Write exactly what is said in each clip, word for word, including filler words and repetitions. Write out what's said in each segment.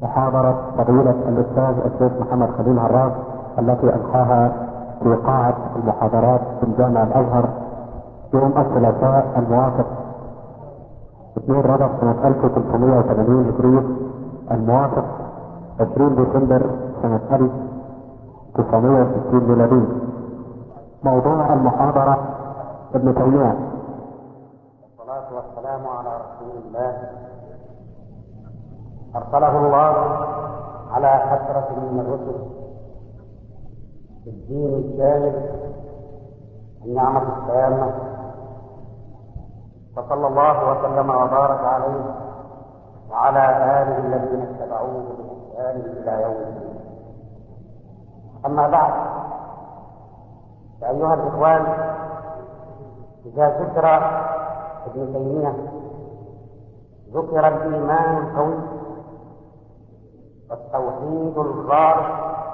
محاضرة فضيلة الأستاذ الشيخ محمد خليل هراس التي ألقاها في قاعة المحاضرات في الجامع الأزهر يوم الثلاثاء الموافق اثنين رجب سنة ألف وثلاثمائة وثمانين هجرية الموافق عشرين ديسمبر سنة ألف وتسعمائة وستين ميلادية. موضوع المحاضرة ابن تيمية. والصلاة والسلام على رسول الله أرسله الله على فترة من الرسل بالدين الكامل النعمة التامة، وصلى الله وسلم وبارك عليه وعلى آله الذين اتبعوه بإحسان إلى يوم الدين. أما بعد، فأيها الإخوان، إذا ذكر ابن تيمية ذكر الإيمان القوي والتوحيد الخالص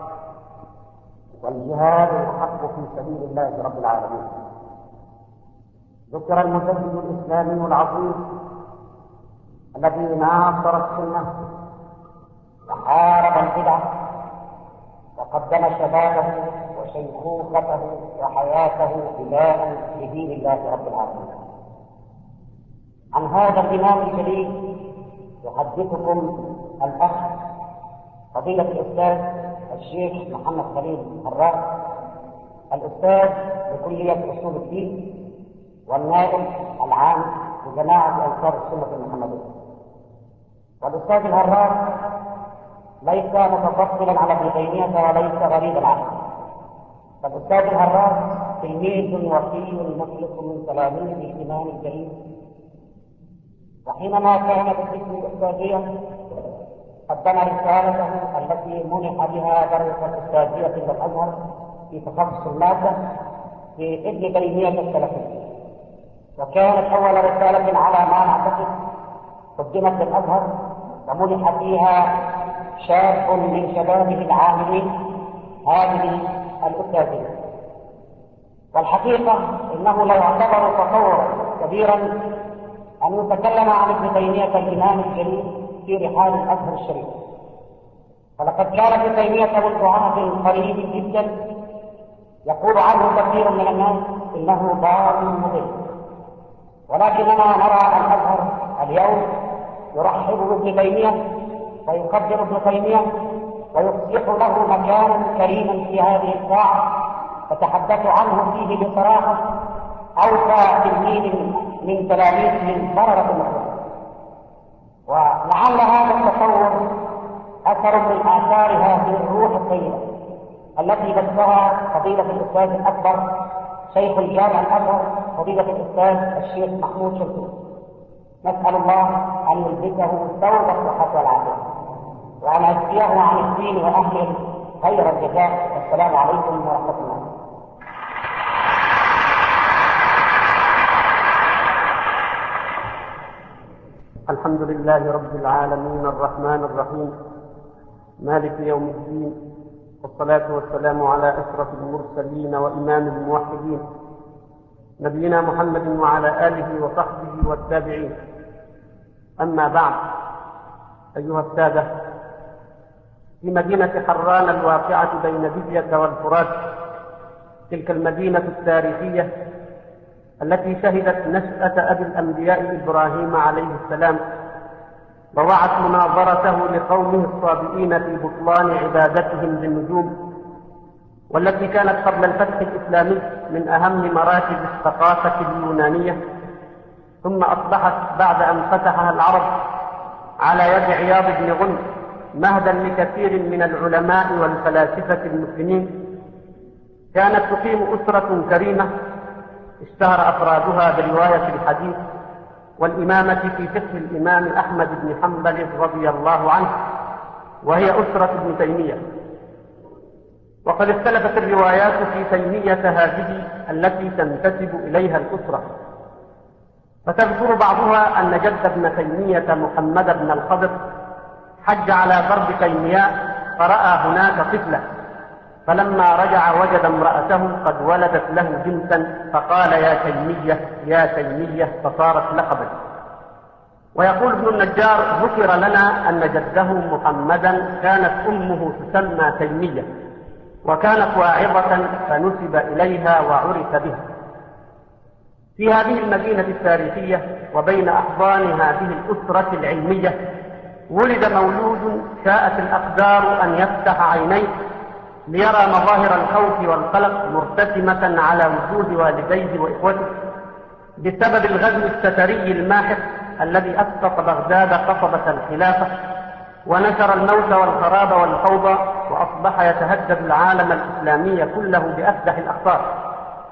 والجهاد الحق في سبيل الله رب العالمين. ذكر المجدد الإسلامي العظيم الذي ناصر السنة وحارب البدع وقدم شبابه وشيخوخته وحياته فداء لدين الله رب العالمين. عن هذا الإمام الجليل يحدثكم الأخ فضيلة الأستاذ الشيخ محمد خليل هراس، الأستاذ بكلية أصول الدين والنائب العام لجماعة أنصار السنة المحمدية. والأستاذ الهراس ليس متفضلا على ابن تيمية وليس غريبا عنه، فالأستاذ الهراس تلميذ وفي مخلص من تلاميذ الإمام الجليل، وحينما كان بالاسم الأستاذية قدم رسالته التي منح بها درس الأستاذية في الأزهر في تخصص المادة في ابن تيمية السلفي، وكانت أول رسالة على ما نعتقد قدمت للأزهر ومنح فيها شاب من شبابه العاملين هذه الأستاذية. والحقيقة إنه لا يعتبر تطورا كبيرا أن يتكلم عن ابن تيمية الإمام الجليل في رحال الأزهر الشريف، فلقد كان ابن تيمية منذ عهد قريب جدا يقول عنه كثير من الناس إنه ضال مضل، ولكننا نرى الأزهر اليوم يرحب بابن تيمية ويقدر ابن تيمية ويصبح له مكانا كريما في هذه الساعة، فتحدث عنه فيه بصراحة أوفى تلميذ من تلاميذه بررة المخلوق. ولعل هذا التصور أثر من آثار هذه الروح الطيبة التي بثها فضيلة الأستاذ الأكبر شيخ الجامع الأزهر فضيلة الأستاذ الشيخ محمود شلتوت. نسأل الله أن يلبسه ثوب الصحة والعافية وأن يجزيه عن الدين وأهله خير الجزاء. والسلام عليكم ورحمة الله. الحمد لله رب العالمين الرحمن الرحيم مالك يوم الدين، والصلاة والسلام على أشرف المرسلين وإمام الموحدين نبينا محمد وعلى آله وصحبه والتابعين. أما بعد، أيها السادة، في مدينة حران الواقعة بين دجلة والفرات، تلك المدينة التاريخية التي شهدت نشأة أبي الأنبياء إبراهيم عليه السلام ووعت مناظرته لقومه الصابئين في بطلان عبادتهم للنجوم، والتي كانت قبل الفتح الإسلامي من أهم مراكز الثقافة اليونانية، ثم أصبحت بعد أن فتحها العرب على يد عياض بن غنم مهدا لكثير من العلماء والفلاسفة المسلمين. كانت تقيم أسرة كريمة اشتهر أفرادها برواية الحديث والإمامة في فقه الإمام أحمد بن حنبل رضي الله عنه، وهي أسرة ابن تيمية. وقد اختلفت الروايات في تيمية هذه التي تنتسب إليها الأسرة، فتذكر بعضها أن جد ابن تيمية محمد بن الخضر حج على غرب تيمياء فرأى هناك طفلة، فلما رجع وجد امرأته قد ولدت له جنسا فقال يا تيمية يا تيمية فصارت لقبا. ويقول ابن النجار: ذكر لنا أن جده محمدا كانت أمه تسمى تيمية، وكانت واعظة فنسب إليها وعرف بها. في هذه المدينة التاريخية وبين أحضان هذه الأسرة العلمية ولد مولود شاءت الأقدار أن يفتح عينيه ليرى مظاهر الخوف والقلق مرتسمة على وجوه والديه وإخوته بسبب الغزو التتري الماحق الذي أسقط بغداد قصبة الخلافة ونشر الموت والخراب والفوضى، وأصبح يتهدد العالم الإسلامي كله بأفدح الأخطار.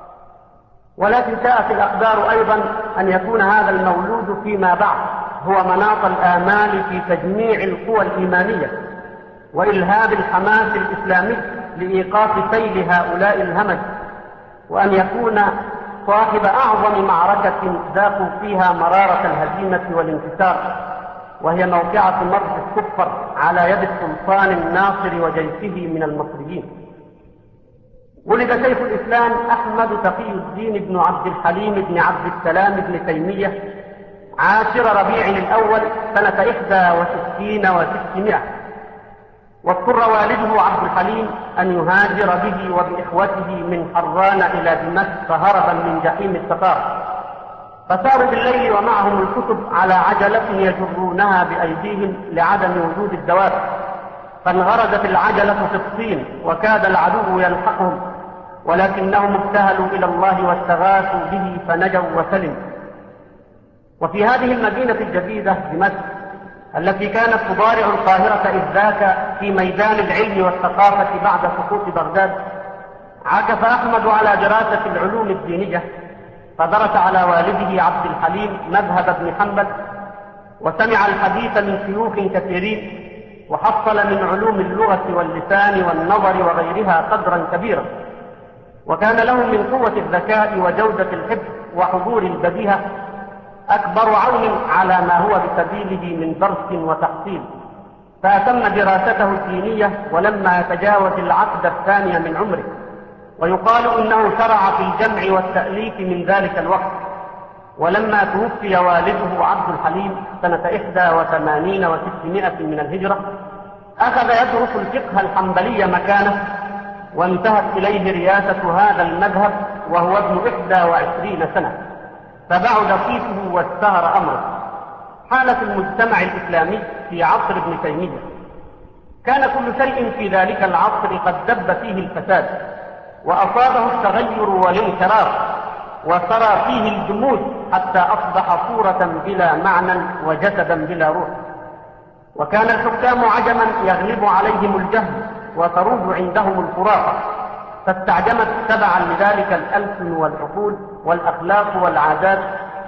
ولكن شاءت الأقدار أيضا أن يكون هذا المولود فيما بعد هو مناط الآمال في تجميع القوى الإيمانية وإلهاب الحماس الإسلامي لإيقاف سيل هؤلاء الهمج، وأن يكون صاحب أعظم معركة ذاقوا فيها مرارة الهزيمة والانكسار، وهي موقعة مرج الكفر على يد السلطان الناصر وجيشه من المصريين. ولد شيخ الإسلام أحمد تقي الدين بن عبد الحليم بن عبد السلام بن تيمية عاشر ربيع الأول سنة إحدى وستين وستمائة، واضطر والده عبد الحليم أن يهاجر به وبإخوته من حران إلى دمشق هربا من جحيم التتار، فساروا بالليل ومعهم الكتب على عجلة يجرونها بأيديهم لعدم وجود الدواب، فانغرزت العجلة في الطين وكاد العدو يلحقهم، ولكنهم ابتهلوا إلى الله واستغاثوا به فنجوا وسلموا. وفي هذه المدينة الجديدة دمشق التي كانت تضارع القاهرة إذ ذاك في ميدان العلم والثقافة بعد سقوط بغداد، عكف أحمد على دراسة العلوم الدينية، فدرس على والده عبد الحليم مذهب ابن حنبل، وسمع الحديث من شيوخ كثيرين، وحصل من علوم اللغة واللسان والنظر وغيرها قدرا كبيرا، وكان له من قوة الذكاء وجودة الحفظ وحضور البديهة أكبر عون على ما هو بسبيله من درس وتحصيل، فأتم دراسته الدينية ولما يتجاوز العقد الثانية من عمره، ويقال إنه شرع في الجمع والتأليف من ذلك الوقت. ولما توفي والده عبد الحليم سنة إحدى وثمانين وستمائة من الهجرة أخذ يدرس الفقه الحنبلي مكانه، وانتهت إليه رياسة هذا المذهب وهو ابن إحدى وعشرين سنة، فبعد صيته واشتهر أمره. حالة المجتمع الإسلامي في عصر ابن تيمية كان كل شيء في ذلك العصر قد دب فيه الفساد، وأصابه التغير والانحراف، وسرى فيه الجمود حتى أصبح صورة بلا معنى وجسدا بلا روح. وكان الحكام عجما يغلب عليهم الجهل وتروج عندهم الخرافة، فاستعجمت تبعا لذلك الألسن والعقول والأخلاق والعادات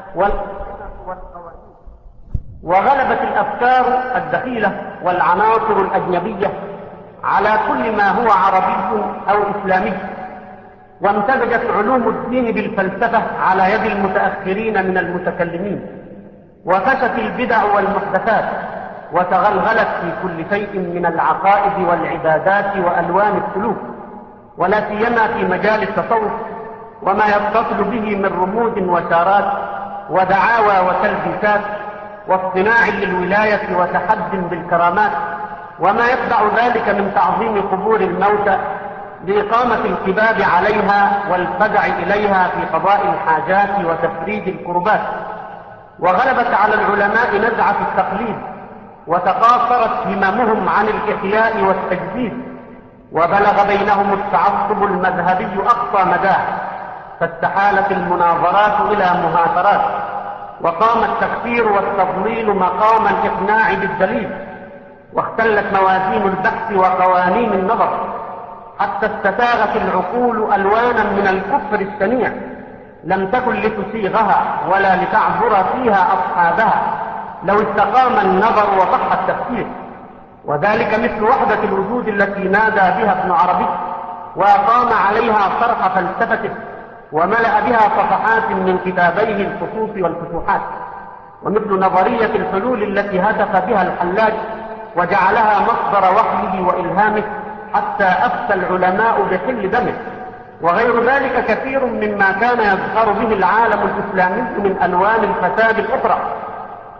والقوانين، وغلبت الأفكار الدخيلة والعناصر الأجنبية على كل ما هو عربي أو إسلامي، وامتزجت علوم الدين بالفلسفة على يد المتأخرين من المتكلمين، وفشت البدع والمحدثات، وتغلغلت في كل شيء من العقائد والعبادات وألوان السلوك، ولا سيما في مجال التصوف وما يتصل به من رموز وشارات ودعاوى وتلبيسات واصطناع للولاية وتحد بالكرامات، وما يتبع ذلك من تعظيم قبور الموتى لإقامة الكباب عليها والفزع إليها في قضاء الحاجات وتفريج الكربات. وغلبت على العلماء نزعة التقليد، وتقاصرت هممهم عن الإحياء والتجديد، وبلغ بينهم التعصب المذهبي أقصى مداه، فاستحالت المناظرات إلى مهاترات، وقام التكفير والتضليل مقام الإقناع بالدليل، واختلت موازين البحث وقوانين النظر، حتى استساغت العقول ألوانا من الكفر الشنيع لم تكن لتسيغها ولا لتعذر فيها أصحابها لو استقام النظر وصح التفكير. وذلك مثل وحدة الوجود التي نادى بها ابن عربي وأقام عليها صرح فلسفته، وملأ بها صفحات من كتابيه الخصوص والفتوحات، ومثل نظرية الحلول التي هتف بها الحلاج وجعلها مصدر وحيه وإلهامه حتى أفتى العلماء بحل دمه، وغير ذلك كثير مما كان يظهر به العالم الإسلامي من ألوان الفساد الأخرى.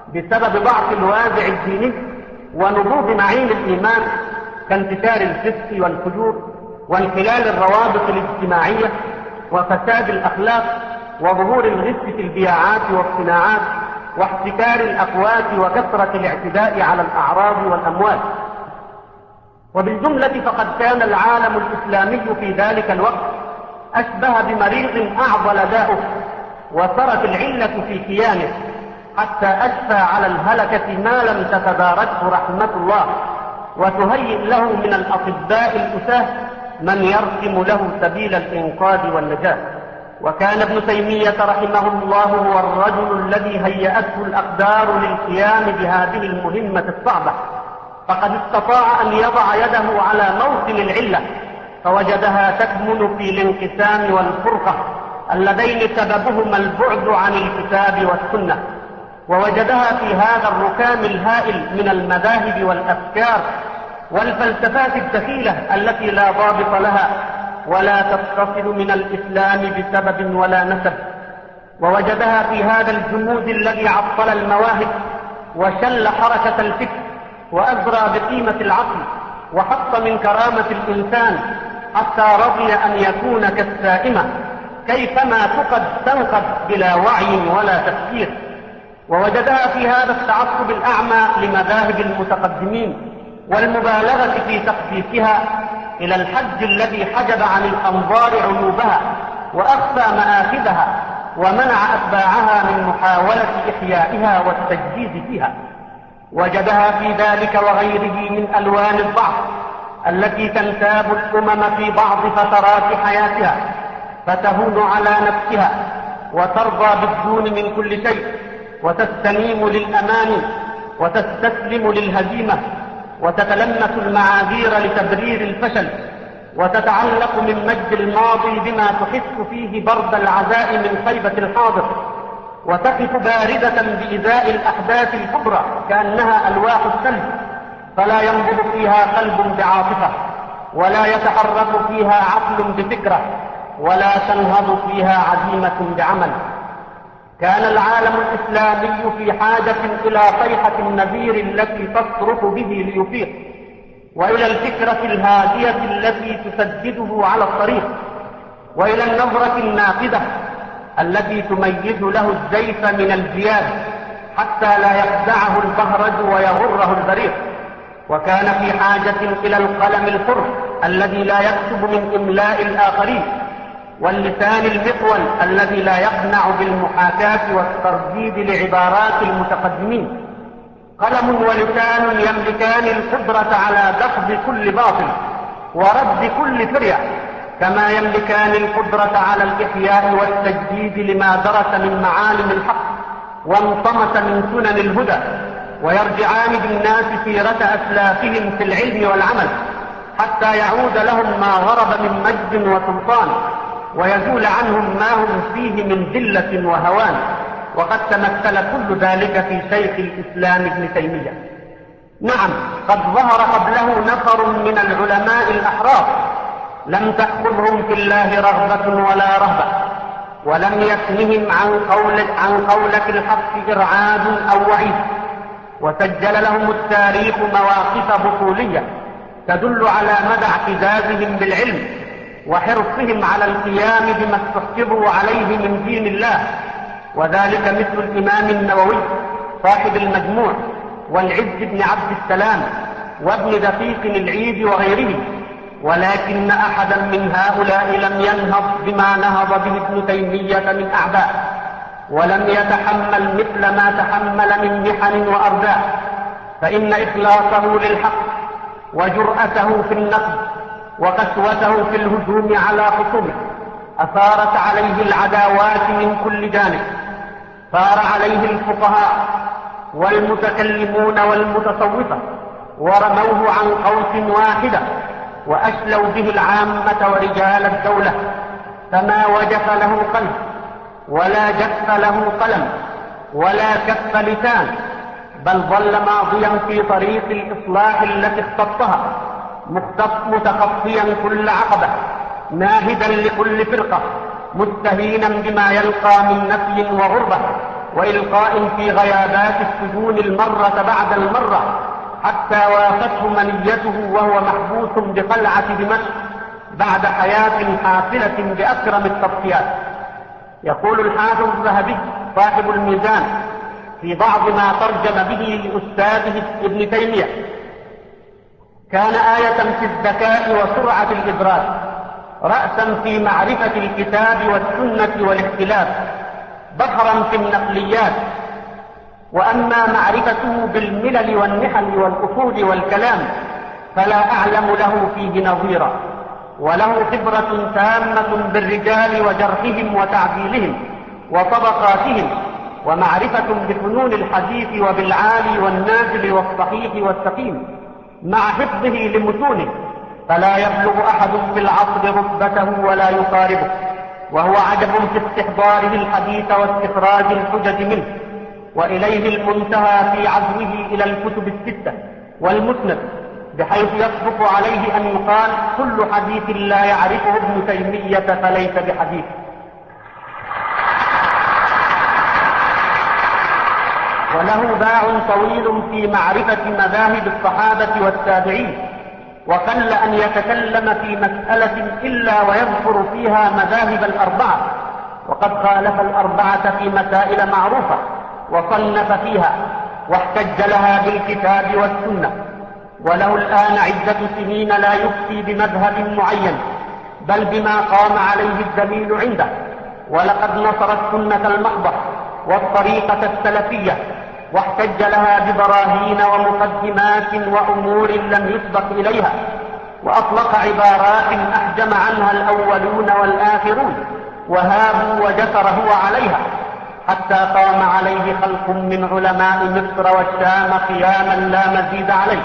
بسبب ضعف الوازع الديني ونضوض معين الإيمان كانتشار الفسق والفجور وانحلال الروابط الاجتماعية وفساد الأخلاق وظهور الغش في البياعات والصناعات واحتكار الأقوات وكثرة الاعتداء على الأعراض والأموال. وبالجملة فقد كان العالم الإسلامي في ذلك الوقت أشبه بمريض أعضل داؤه وصارت العلة في كيانه حتى أشفى على الهلكة ما لم تتداركه رحمة الله وتهيئ له من الأطباء الأساه من يرسم له سبيل الإنقاذ والنجاة. وكان ابن تيمية رحمه الله هو الرجل الذي هيأته الأقدار للقيام بهذه المهمة الصعبة، فقد استطاع أن يضع يده على موطن العلة فوجدها تكمن في الانقسام والفرقة اللذين سببهما البعد عن الكتاب والسنة، ووجدها في هذا الركام الهائل من المذاهب والأفكار والفلسفات الدخيلة التي لا ضابط لها ولا تتصل من الإسلام بسبب ولا نسب، ووجدها في هذا الجمود الذي عطل المواهب وشل حركة الفكر وأزرى بقيمة العقل وحط من كرامة الإنسان حتى رضي أن يكون كالسائمة كيفما تقد تنقد بلا وعي ولا تفكير. ووجدها في هذا التعصب الأعمى لمذاهب المتقدمين والمبالغة في تقديسها إلى الحد الذي حجب عن الأنظار عيوبها وأخفى مآخذها ومنع أتباعها من محاولة إحيائها والتجديد فيها. وجدها في ذلك وغيره من ألوان الضعف التي تنتاب الأمم في بعض فترات حياتها فتهون على نفسها وترضى بالدون من كل شيء وتستنيم للأمان وتستسلم للهزيمة وتتلمس المعاذير لتبرير الفشل وتتعلق من مجد الماضي بما تحس فيه برد العزاء من خيبة الحاضر وتقف باردة بإزاء الأحداث الكبرى كأنها ألواح الثلج فلا ينبض فيها قلب بعاطفة ولا يتحرك فيها عقل بفكرة ولا تنهض فيها عزيمة بعمل. كان العالم الإسلامي في حاجة إلى صيحة النذير التي تصرخ به ليفيق وإلى الفكرة الهادية التي تسدده على الطريق وإلى النظرة الناقدة التي تميز له الزيف من الجياد حتى لا يخدعه البهرج ويغره البريق. وكان في حاجة إلى القلم الحر الذي لا يكتب من إملاء الآخرين واللسان المقول الذي لا يقنع بالمحاكاة والترديد لعبارات المتقدمين. قلم ولسان يملكان القدرة على دحض كل باطل ورد كل فرية كما يملكان القدرة على الإحياء والتجديد لما درس من معالم الحق وانطمس من سنن الهدى ويرجعان بالناس سيرة أسلافهم في العلم والعمل حتى يعود لهم ما غرب من مجد وسلطان ويزول عنهم ما هم فيه من ذلة وهوان. وقد تمثل كل ذلك في شيخ الإسلام ابن تيمية. نعم، قد ظهر قبله نفر من العلماء الأحرار لم تأخذهم في الله رغبة ولا رهبة ولم يثنهم عن قول عن قولة الحق إرعاد أو وعيد، وسجل لهم التاريخ مواقف بطولية تدل على مدى اعتزازهم بالعلم وحرصهم على القيام بما استحفظوا عليه من دين الله، وذلك مثل الإمام النووي صاحب المجموع والعز بن عبد السلام وابن دقيق العيد وغيرهم. ولكن أحدا من هؤلاء لم ينهض بما نهض به ابن تيمية من أعباء ولم يتحمل مثل ما تحمل من محن وأرزاق، فإن إخلاصه للحق وجرأته في النقد وقسوته في الهجوم على خصومه أثارت عليه العداوات من كل جانب. ثار عليه الفقهاء والمتكلمون والمتصوفة ورموه عن قوس واحدة وأشلوا به العامة ورجال الدولة، فما وجف له قلب ولا جف له قلم ولا كف لسان، بل ظل ماضيا في طريق الإصلاح التي اختطها متخطيا كل عقبة ناهدا لكل فرقة مستهينا بما يلقى من نفي وغربة وإلقاء في غيابات السجون المرة بعد المرة، حتى وافته منيته وهو محبوس بقلعة دمشق بعد حياة حافلة بأكرم التضحيات. يقول الحافظ الذهبي صاحب الميزان في بعض ما ترجم به لأستاذه ابن تيمية: كان آية في الذكاء وسرعة الإدراك، رأسا في معرفة الكتاب والسنة والاختلاف، بحرا في النقليات. وأما معرفته بالملل والنحل والأصول والكلام فلا أعلم له فيه نظيرا، وله خبرة تامة بالرجال وجرحهم وتعديلهم وطبقاتهم، ومعرفة بفنون الحديث وبالعالي والنازل والصحيح والسقيم، مع حفظه لمتونه، فلا يبلغ أحد في العصر رتبته ولا يقاربه، وهو عجب في استحضاره الحديث واستخراج الحجج منه، وإليه المنتهى في عزوه إلى الكتب الستة والمسند، بحيث يصدق عليه أن يقال: كل حديث لا يعرفه ابن تيمية فليس بحديث. وله باع طويل في معرفة مذاهب الصحابة والتابعين، وقل أن يتكلم في مسألة إلا ويذكر فيها مذاهب الأربعة، وقد خالف الأربعة في مسائل معروفة وصنف فيها واحتج لها بالكتاب والسنة. وله الآن عدة سنين لا يفتي بمذهب معين، بل بما قام عليه الدليل عنده، ولقد نصر السنة المحضة والطريقة السلفية، واحتج لها ببراهين ومقدمات وأمور لم يسبق إليها، وأطلق عبارات أحجم عنها الأولون والآخرون، وهابوا وجسر هو عليها، حتى قام عليه خلق من علماء مصر والشام قياما لا مزيد عليه،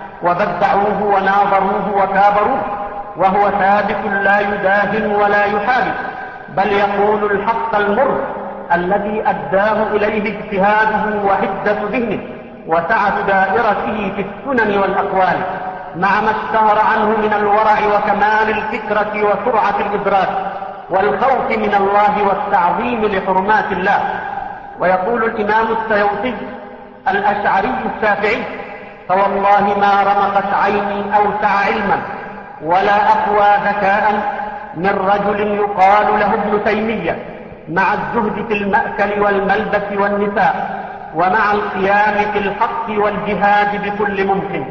وبدعوه وناظروه وكابروه، وهو ثابت لا يداهن ولا يحادث، بل يقول الحق المر الذي أداه إليه اجتهاده وحدة ذهنه وسعة دائرته في السنن والأقوال، مع ما اشتهر عنه من الورع وكمال الفكرة وسرعة الإدراك والخوف من الله والتعظيم لحرمات الله. ويقول الإمام السيوطي الأشعري الشافعي: فوالله ما رمقت عيني أوسع علما ولا أقوى ذكاء من رجل يقال له ابن تيمية، مع الزهد في المأكل والملبس والنساء، ومع القيام في الحق والجهاد بكل ممكن.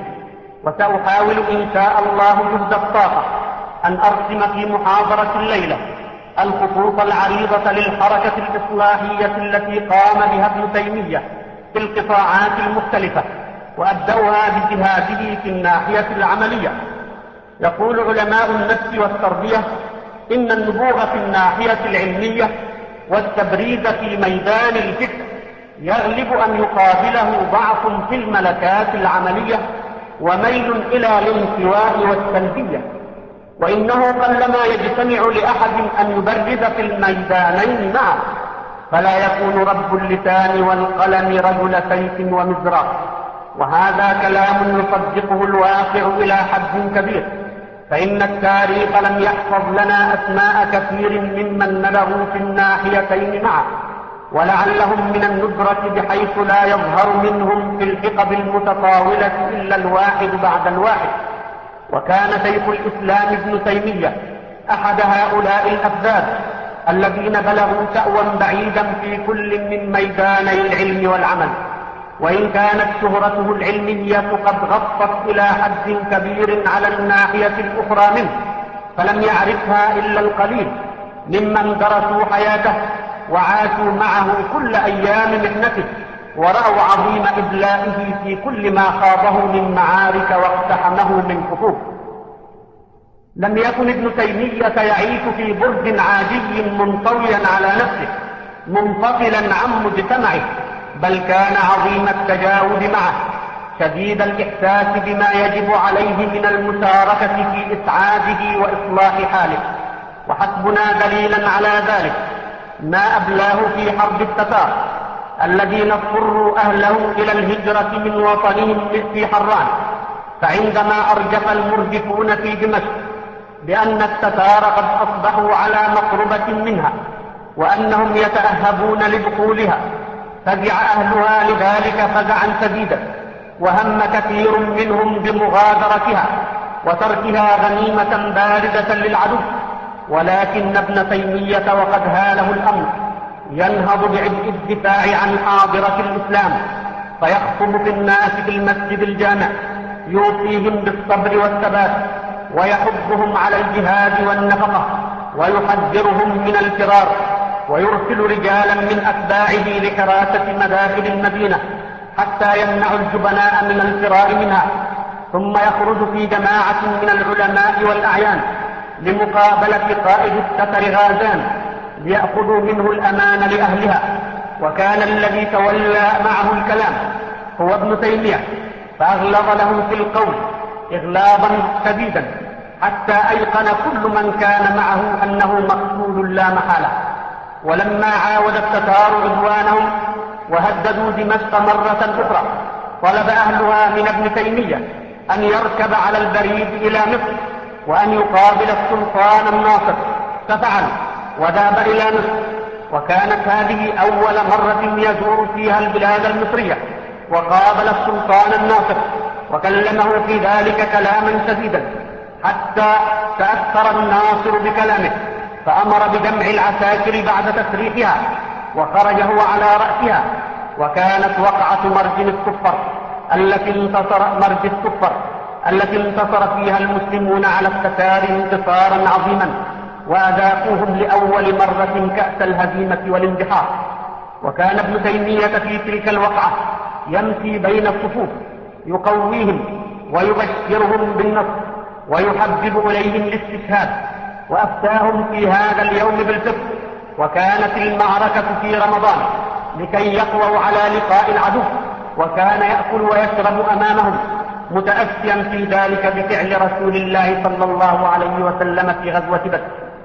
وسأحاول إن شاء الله جهد الطاقة أن أرسم في محاضرة الليلة الخطوط العريضة للحركة الإصلاحية التي قام بها ابن تيمية في القطاعات المختلفة، وأبدأها بجهاده في الناحية العملية. يقول علماء النفس والتربية إن النبوغ في الناحية العلمية والتبريز في ميدان الفكر يغلب أن يقابله ضعف في الملكات العملية وميل إلى الانطواء والسلبية، وإنه قلما يجتمع لأحد أن يبرز في الميدانين معه، فلا يكون رب اللسان والقلم رجل سيف ومزراق. وهذا كلام يصدقه الواقع إلى حد كبير، فإن التاريخ لم يحفظ لنا أسماء كثير ممن نبغوا في الناحيتين معه، ولعلهم من الندرة بحيث لا يظهر منهم في الحقب المتطاولة إلا الواحد بعد الواحد. وكان شيخ الإسلام ابن تيمية أحد هؤلاء الأفذاذ الذين بلغوا سأوا بعيدا في كل من ميداني العلم والعمل، وإن كانت شهرته العلمية قد غطت إلى حد كبير على الناحية الأخرى منه، فلم يعرفها إلا القليل ممن درسوا حياته وعاشوا معه كل أيام محنته، ورأوا عظيم إبلائه في كل ما خاضه من معارك واقتحمه من خطوب. لم يكن ابن تيمية يعيش في برج عادي منطويا على نفسه منفصلا عن مجتمعه، بل كان عظيم التجاوز معه، شديد الإحساس بما يجب عليه من المشاركة في إسعاده وإصلاح حاله. وحسبنا دليلا على ذلك ما أبلاه في حرب التتار الذين اضطروا أهله إلى الهجرة من وطنهم في حران، فعندما أرجف المرجفون في دمشق بأن التتار قد أصبحوا على مقربة منها وأنهم يتأهبون لدخولها، فزع أهلها لذلك فزعا شديدا، وهم كثير منهم بمغادرتها وتركها غنيمة باردة للعدو. ولكن ابن تيمية وقد هاله الأمر ينهض بعبء الدفاع عن حاضرة الإسلام، فيخطب في الناس في المسجد الجامع يوصيهم بالصبر والثبات، ويحضهم على الجهاد والنفقة، ويحذرهم من الفرار، ويرسل رجالا من أتباعه لحراسة مداخل المدينة حتى يمنعوا الجبناء من الفرار منها. ثم يخرج في جماعة من العلماء والأعيان لمقابلة قائد السفر غازان ليأخذوا منه الأمان لأهلها. وكان الذي تولى معه الكلام هو ابن تيمية، فأغلظ له في القول إغلاظا شديدا حتى أيقن كل من كان معه أنه مقتول لا محالة. ولما عاود التتار عدوانهم وهددوا دمشق مرة أخرى، طلب أهلها من ابن تيمية أن يركب على البريد إلى مصر وأن يقابل السلطان الناصر، ففعل وذهب إلى مصر. وكانت هذه أول مرة يزور فيها البلاد المصرية، وقابل السلطان الناصر وكلمه في ذلك كلاما شديدا حتى تأثر الناصر بكلامه، فأمر بجمع العساكر بعد تسريحها وخرج هو على رأسها. وكانت وقعة مرج الصفر التي انتصر مرج الصفر التي انتصر فيها المسلمون على التتار انتصارا عظيما، وأذاقوهم لأول مرة كأس الهزيمة والاندحار. وكان ابن تيمية في تلك الوقعة يمشي بين الصفوف يقويهم ويبشرهم بالنصر ويحبب إليهم الاستشهاد، وأفتاهم في هذا اليوم بالفطر. وكانت المعركة في رمضان لكي يقووا على لقاء العدو، وكان يأكل ويشرب أمامهم متأسيا في ذلك بفعل رسول الله صلى الله عليه وسلم في غزوة بدر.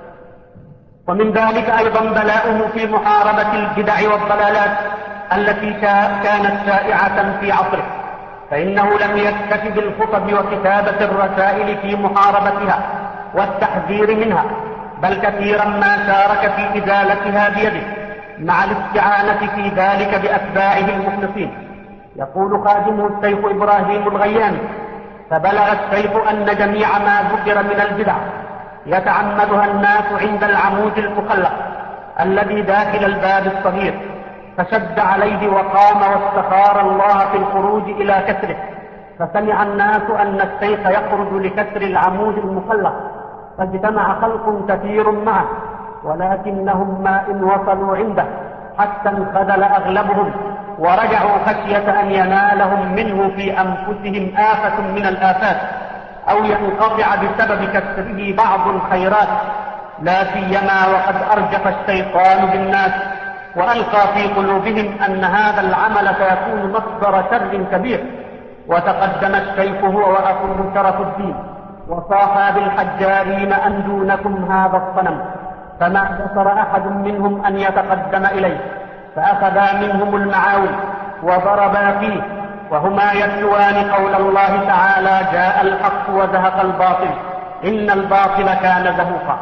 ومن ذلك أيضا بلاؤه في محاربة البدع والضلالات التي كانت شائعة في عصره، فإنه لم يكتف بالخطب وكتابة الرسائل في محاربتها والتحذير منها، بل كثيرا ما شارك في إزالتها بيده، مع الاستعانة في ذلك بأتباعه المخلصين. يقول خادمه الشيخ إبراهيم الغياني: فبلغ الشيخ أن جميع ما ذكر من البدع يتعمدها الناس عند العمود المخلق الذي داخل الباب الصغير، فشد عليه وقام واستخار الله في الخروج إلى كسره، فسمع الناس أن الشيخ يخرج لكسر العمود المخلق، فاجتمع خلق كثير معه، ولكنهم ما إن وصلوا عنده حتى انخذل أغلبهم ورجعوا خشية أن ينالهم منه في أنفسهم آفة من الآفات، أو ينقطع بسبب كسره بعض الخيرات، لا سيما وقد أرجف الشيطان بالناس وألقى في قلوبهم أن هذا العمل سيكون مصدر شر كبير. وتقدم الشيخ هو وأخوه شرف الدين وصاحا بالحجارين أن دونكم هذا الصنم، فما قصر أحد منهم أن يتقدم إليه، فأخذا منهم المعاول وضربا فيه، وهما يتلوان قول الله تعالى: جاء الحق وزهق الباطل إن الباطل كان زهوقا.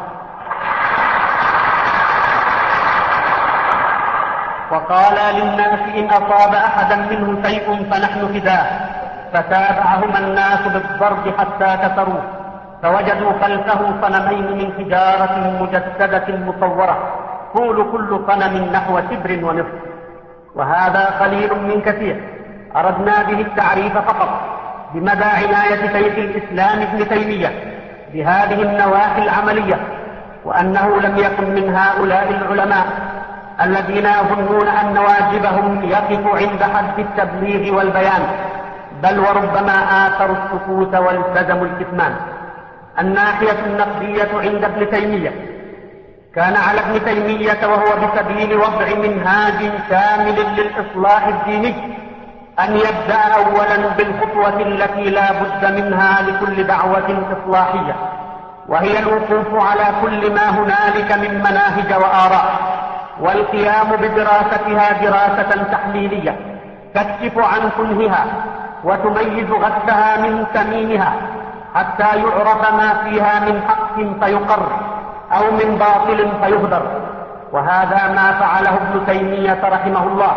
وقالا للناس: إن أصاب أحدا منه شيء فنحن فداه، فتابعهما الناس بالضرب حتى كسروه، فوجدوا خلفه صنمين من حجارة مجسدة مصورة، طول كل صنم نحو شبر ونصف. وهذا قليل من كثير، أردنا به التعريف فقط بمدى عناية شيخ الإسلام ابن تيمية بهذه النواحي العملية، وأنه لم يكن من هؤلاء العلماء الذين يظنون أن واجبهم يقف عند حد التبليغ والبيان، بل وربما آثروا السكوت والتزموا الكتمان. الناحية النقدية عند ابن تيمية: كان على ابن تيمية وهو بسبيل وضع منهاج كامل للإصلاح الديني أن يبدأ أولا بالخطوة التي لا بد منها لكل دعوة إصلاحية، وهي الوقوف على كل ما هنالك من مناهج وآراء، والقيام بدراستها دراسة تحليلية تكشف عن كنهها وتميز غثها من سمينها، حتى يعرف ما فيها من حق فيقر أو من باطل فيهدر. وهذا ما فعله ابن تيمية رحمه الله،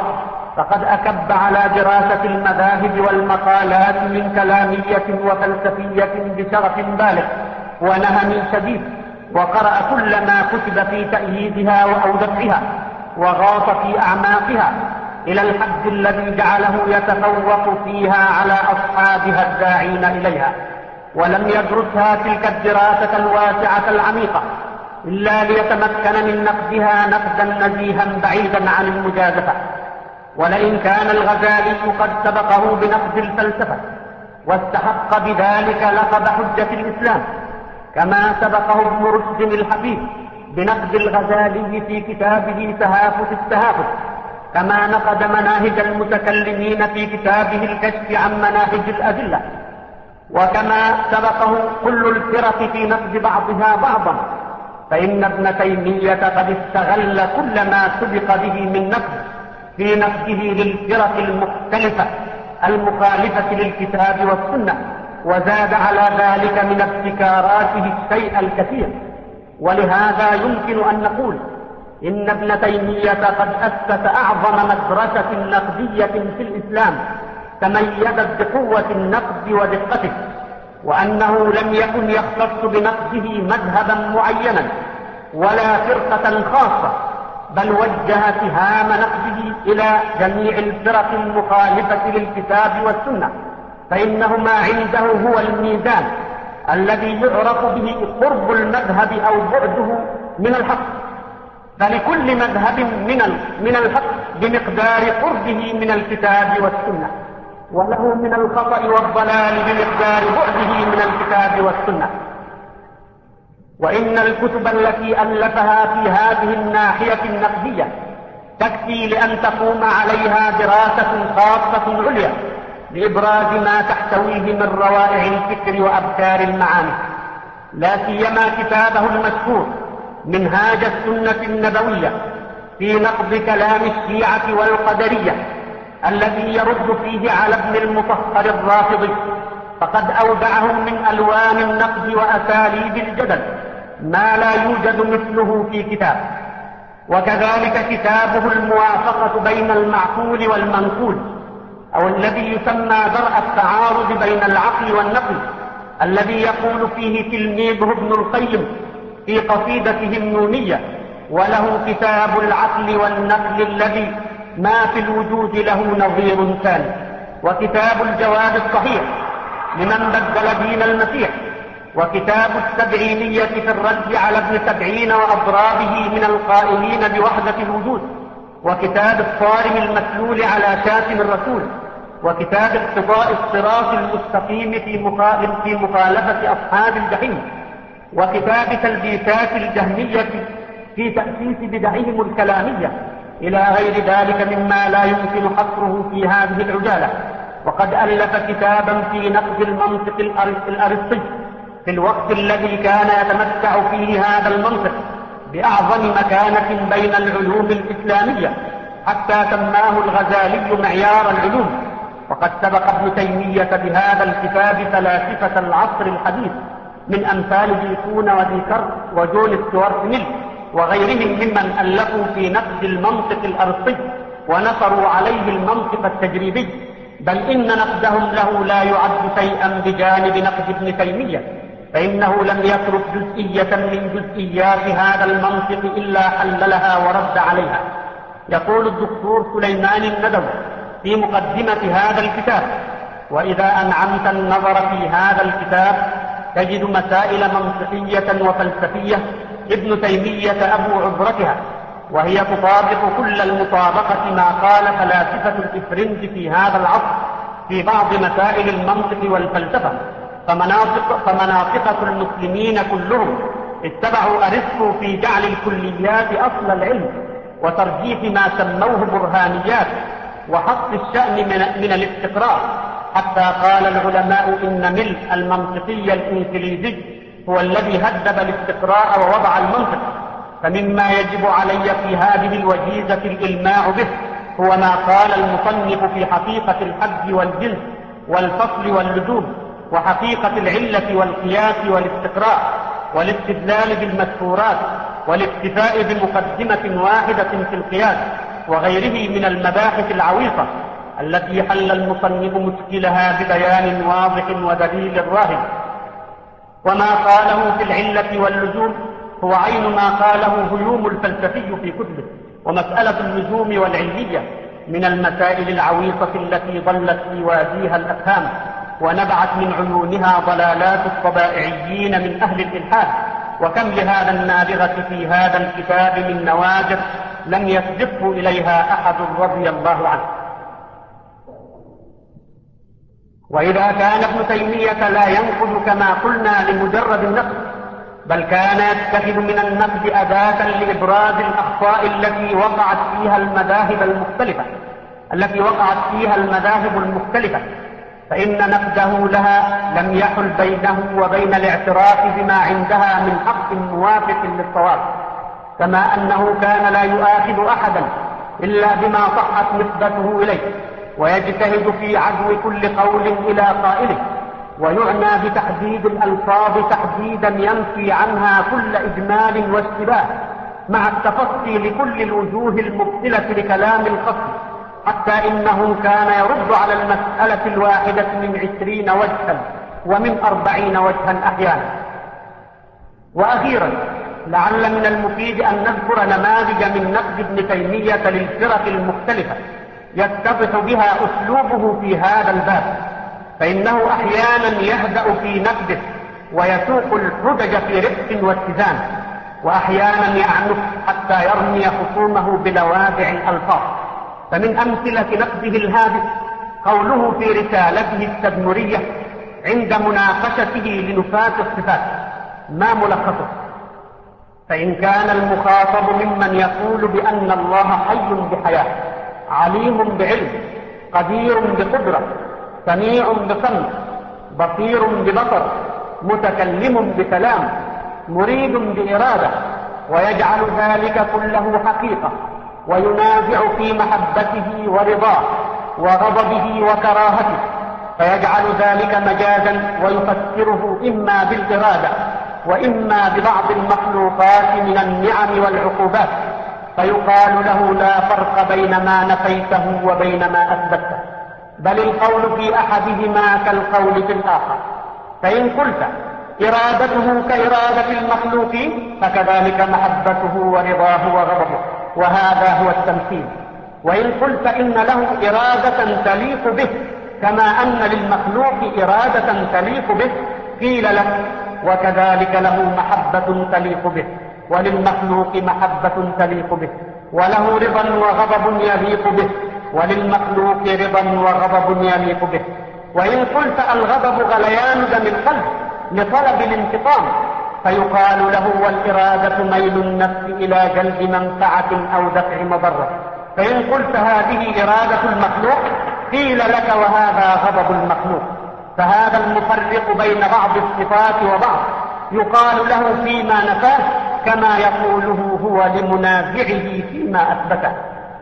فقد أكب على دراسة المذاهب والمقالات من كلامية وفلسفية بشغف بالغ ونهم شديد، وقرأ كل ما كتب في تأييدها أو دفعها، وغاص في أعماقها إلى الحد الذي جعله يتفوق فيها على أصحابها الداعين إليها، ولم يدرسها تلك الدراسة الواسعة العميقة إلا ليتمكن من نقدها نقدا نزيها بعيدا عن المجازفة. ولئن كان الغزالي قد سبقه بنقد الفلسفة واستحق بذلك لقب حجة الإسلام، كما سبقه ابن رشد الحفيد بنقد الغزالي في كتابه تهافت التهافت، كما نقد مناهج المتكلمين في كتابه الكشف عن مناهج الأدلة، وكما سبقه كل الفرق في نقد بعضها بعضا. فإن ابن تيمية قد استغل كل ما سبق به من نقد في نقده للفرق المختلفة المخالفة للكتاب والسنة، وزاد على ذلك من ابتكاراته الشيء الكثير. ولهذا يمكن أن نقول إن ابن تيمية قد أسس أعظم مدرسة نقدية في الإسلام تميزت بقوة النقد ودقته، وأنه لم يكن يختص بنقده مذهبا معينا ولا فرقة خاصة، بل وجه سهام نقده إلى جميع الفرق المخالفة للكتاب والسنة، فإنهما عنده هو الميزان الذي يعرف به قرب المذهب أو بعده من الحق، فلكل مذهب من الحق بمقدار قربه من الكتاب والسنة، وله من الخطأ والضلال بمقدار بعده من الكتاب والسنة. وإن الكتب التي ألفها في هذه الناحية النقدية تكفي لأن تقوم عليها دراسة خاصة عليا لإبراز ما تحتويه من روائع الفكر وأبكار المعاني، لا سيما كتابه المشهور منهاج السنة النبوية في نقد كلام الشيعة والقدرية الذي يرد فيه على ابن المطهر الرافضي، فقد أودعهم من ألوان النقد وأساليب الجدل ما لا يوجد مثله في كتاب. وكذلك كتابه الموافقة بين المعقول والمنقول، أو الذي يسمى درء التعارض بين العقل والنقل، الذي يقول فيه تلميذه ابن القيم في قصيدته النونية: وله كتاب العقل والنقل الذي ما في الوجود له نظير ثاني، وكتاب الجواب الصحيح لمن بدل دين المسيح، وكتاب السبعينية في الرد على ابن سبعين وأضرابه من القائلين بوحدة الوجود، وكتاب الصارم المسلول على شاتم الرسول، وكتاب اقتضاء الصراط المستقيم في مخالفة أصحاب الجحيم، وكتاب تلبيسات الجهمية في تأسيس بدعهم الكلامية، إلى غير ذلك مما لا يمكن حصره في هذه العجالة. وقد ألف كتابا في نقد المنطق الأرسطي في الوقت الذي كان يتمتع فيه هذا المنطق بأعظم مكانة بين العلوم الإسلامية، حتى سماه الغزالي معيار العلوم. وقد سبق ابن تيمية بهذا الكتاب فلاسفة العصر الحديث من أمثال بيكون وديكارت وجون ستيوارت ميل وغيرهم ممن ألفوا في نقد المنطق الأرسطي ونصروا عليه المنطق التجريبي، بل إن نقدهم له لا يعد شيئا بجانب نقد ابن تيمية، فإنه لم يترك جزئية من جزئيات هذا المنطق إلا حللها ورد عليها. يقول الدكتور سليمان الندوي في مقدمة هذا الكتاب: وإذا أنعمت النظر في هذا الكتاب تجد مسائل منطقية وفلسفية ابن تيمية أبو عبرتها، وهي تطابق كل المطابقة ما قال فلاسفة الإفرنج في هذا العصر في بعض مسائل المنطق والفلسفة. فمناطق فمناطقة المسلمين كلهم اتبعوا أرسطو في جعل الكليات أصل العلم وترجيح ما سموه برهانيات وحط الشأن من, من الاستقراء، حتى قال العلماء إن ميل المنطقي الإنجليزي هو الذي هذب الاستقراء ووضع المنطق. فمما يجب علي في هذه الوجيزة الإلماع به هو ما قال المصنف في حقيقة الحد والجنس والفصل واللزوم، وحقيقة العلة والقياس والاستقراء والاستدلال بالمذكورات والاكتفاء بمقدمة واحدة في القياس، وغيره من المباحث العويصة التي حل المصنف مشكلها ببيان واضح ودليل راهن. وما قاله في العلة واللزوم هو عين ما قاله هيوم الفلسفي في كتبه. ومسألة اللزوم والعلية من المسائل العويصة التي ضلت في واديها الأفهام ونبعت من عيونها ضلالات الطبائعيين من أهل الإلحاد، وكم لهذا النابغة في هذا الكتاب من نوادر لم يسبقه إليها أحد رضي الله عنه. وإذا كان ابن تيمية لا ينقد كما قلنا لمجرد النقد، بل كان يتخذ من النقد أداة لإبراز الأخطاء التي وقعت فيها المذاهب المختلفة التي وقعت فيها المذاهب المختلفة فإن نقده لها لم يحل بينه وبين الاعتراف بما عندها من حق موافق للصواب، كما أنه كان لا يؤاخذ أحدا إلا بما صحت نسبته إليه، ويجتهد في عدو كل قول إلى قائله، ويعنى بتحديد الألفاظ تحديدا ينفي عنها كل إجمال واشتباه، مع التفصي لكل الوجوه المبطلة لكلام الخصم، حتى إنه كان يرد على المسألة الواحدة من عشرين وجها ومن أربعين وجها أحيانا. وأخيرا لعل من المفيد أن نذكر نماذج من نقد ابن تيمية للفرق المختلفة يتضح بها أسلوبه في هذا الباب، فإنه أحيانا يهدأ في نقده ويسوق الحجج في رفق واتزان، وأحيانا يعنف حتى يرمي خصومه بلوادع الألفاظ. فمن أمثلة نقده الهادئ قوله في رسالته التدمرية عند مناقشته لنفاة الصفات: ما ملخصه؟ فإن كان المخاطب ممن يقول بأن الله حي بحياة، عليم بعلم، قدير بقدرة، سميع بسمع، بصير ببصر، متكلم بكلام، مريد بإرادة، ويجعل ذلك كله حقيقة، وينازع في محبته ورضاه وغضبه وكراهته، فيجعل ذلك مجازا ويفسره إما بالإرادة وإما ببعض المخلوقات من النعم والعقوبات، فيقال له لا فرق بين ما نفيته وبين ما أثبته، بل القول في أحدهما كالقول في الآخر. فإن قلت إرادته كإرادة المخلوقين فكذلك محبته ورضاه وغضبه، وهذا هو التمثيل. وإن قلت إن له إرادة تليق به كما أن للمخلوق إرادة تليق به، قيل لك وكذلك له محبة تليق به، وللمخلوق محبة تليق به، وله رضا وغضب يليق به، وللمخلوق رضا وغضب يليق به. وإن قلت الغضب غليان دم القلب لطلب الانتقام، فيقال له والإرادة ميل النفس إلى جلب منفعة أو دفع مضرة. فإن قلت هذه إرادة المخلوق، قيل لك وهذا غضب المخلوق. فهذا المفرق بين بعض الصفات وبعض يقال له فيما نفاه كما يقوله هو لمنازعه فيما أثبته.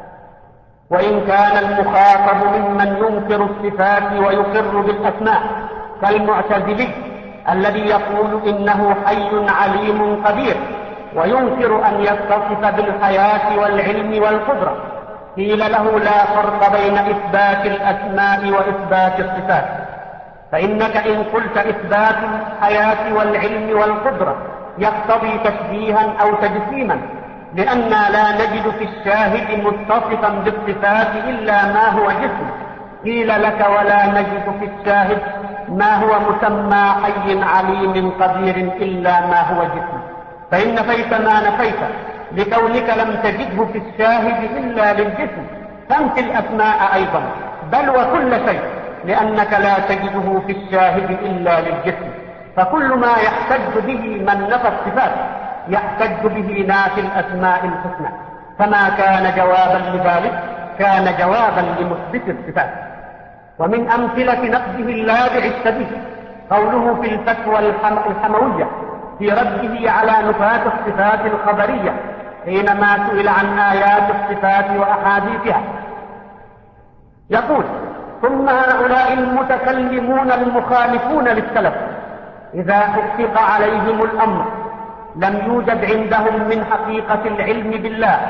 وإن كان المخاطب ممن ينكر الصفات ويقر بالأسماء كالمعتزلي الذي يقول إنه حي عليم قدير وينكر أن يتصف بالحياة والعلم والقدرة، قيل له لا فرق بين إثبات الأسماء وإثبات الصفات، فإنك إن قلت إثبات الحياة والعلم والقدرة يقتضي تشبيها أو تجسيما، لأننا لا نجد في الشاهد متصفا بالصفات إلا ما هو جسم، قيل لك ولا نجد في الشاهد ما هو مسمى حي عليم قدير إلا ما هو جسم. فإن نفيت ما نفيت لكونك لم تجده في الشاهد إلا للجسم، فانت الأسماء أيضا بل وكل شيء، لأنك لا تجده في الشاهد إلا للجسم. فكل ما يحتج به من نفى الصفات يحتج به نافي الأسماء الحسنى، فما كان جوابا لذلك كان جوابا لمثبت الصفات. ومن أمثلة نقده اللاذع الشديد قوله في الفتوى الحموية في رده على نفاة الصفات الخبرية حينما سئل عن آيات الصفات وأحاديثها، يقول: ثم هؤلاء المتكلمون المخالفون للسلف إذا حقق عليهم الأمر لم يوجد عندهم من حقيقة العلم بالله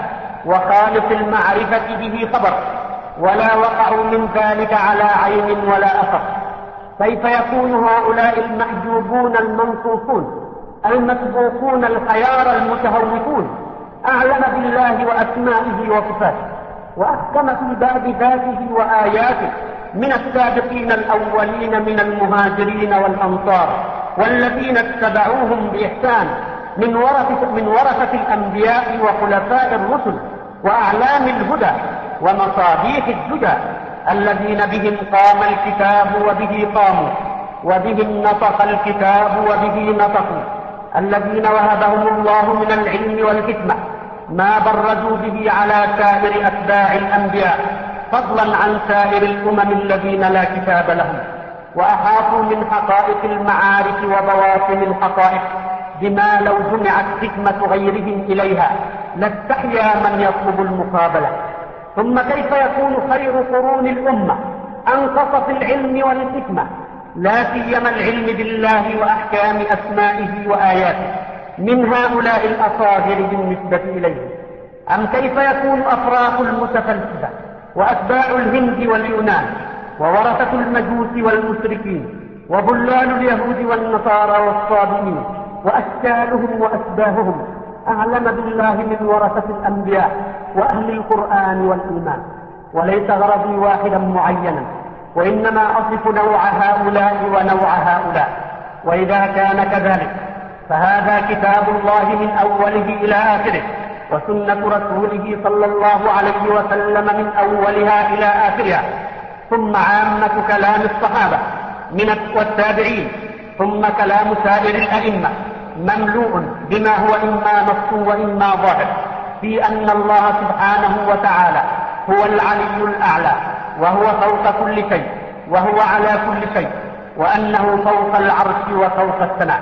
وخالص المعرفة به خبر، ولا وقعوا من ذلك على عين ولا أثر. كيف يكون هؤلاء المحجوبون المنصوصون المسبوقون الخيار المتهوفون أعلم بالله وأسمائه وصفاته وأحكم في باب ذاته وآياته من السابقين الأولين من المهاجرين والأنصار والذين اتبعوهم بإحسان من ورثة, من ورثة الأنبياء وخلفاء الرسل وأعلام الهدى ومصابيح الدجى الذين بهم قام الكتاب وبه قاموا وبهم نطق الكتاب وبه نطقوا، الذين وهبهم الله من العلم والحكمة ما برزوا به على سائر أتباع الأنبياء فضلا عن سائر الأمم الذين لا كتاب لهم، وأحاطوا من حقائق المعارف وبواطن الحقائق بما لو جمعت حكمة غيرهم إليها لاستحيا من يطلب المقابلة. ثم كيف يكون خير قرون الأمة أنقص في العلم والحكمة لا سيما العلم بالله وأحكام أسمائه وآياته من هؤلاء الأصاغر بالنسبة إليه؟ أم كيف يكون أفراق المتفلسفة وأتباع الهند واليونان وورثة المجوس والمشركين وضلال اليهود والنصارى والصابئين وأشكالهم وأشباههم أعلم بالله من ورثة الأنبياء وأهل القرآن والإيمان؟ وليس غرضي واحدا معينا، وإنما أصف نوع هؤلاء ونوع هؤلاء. وإذا كان كذلك فهذا كتاب الله من أوله إلى آخره، وسنة رسوله صلى الله عليه وسلم من أولها إلى آخرها، ثم عامة كلام الصحابة من والتابعين، ثم كلام سائر الأئمة مملوء بما هو إما نص وإما ظاهر في أن الله سبحانه وتعالى هو العلي الأعلى، وهو فوق كل شيء، وهو على كل شيء، وأنه فوق العرش وفوق السماء.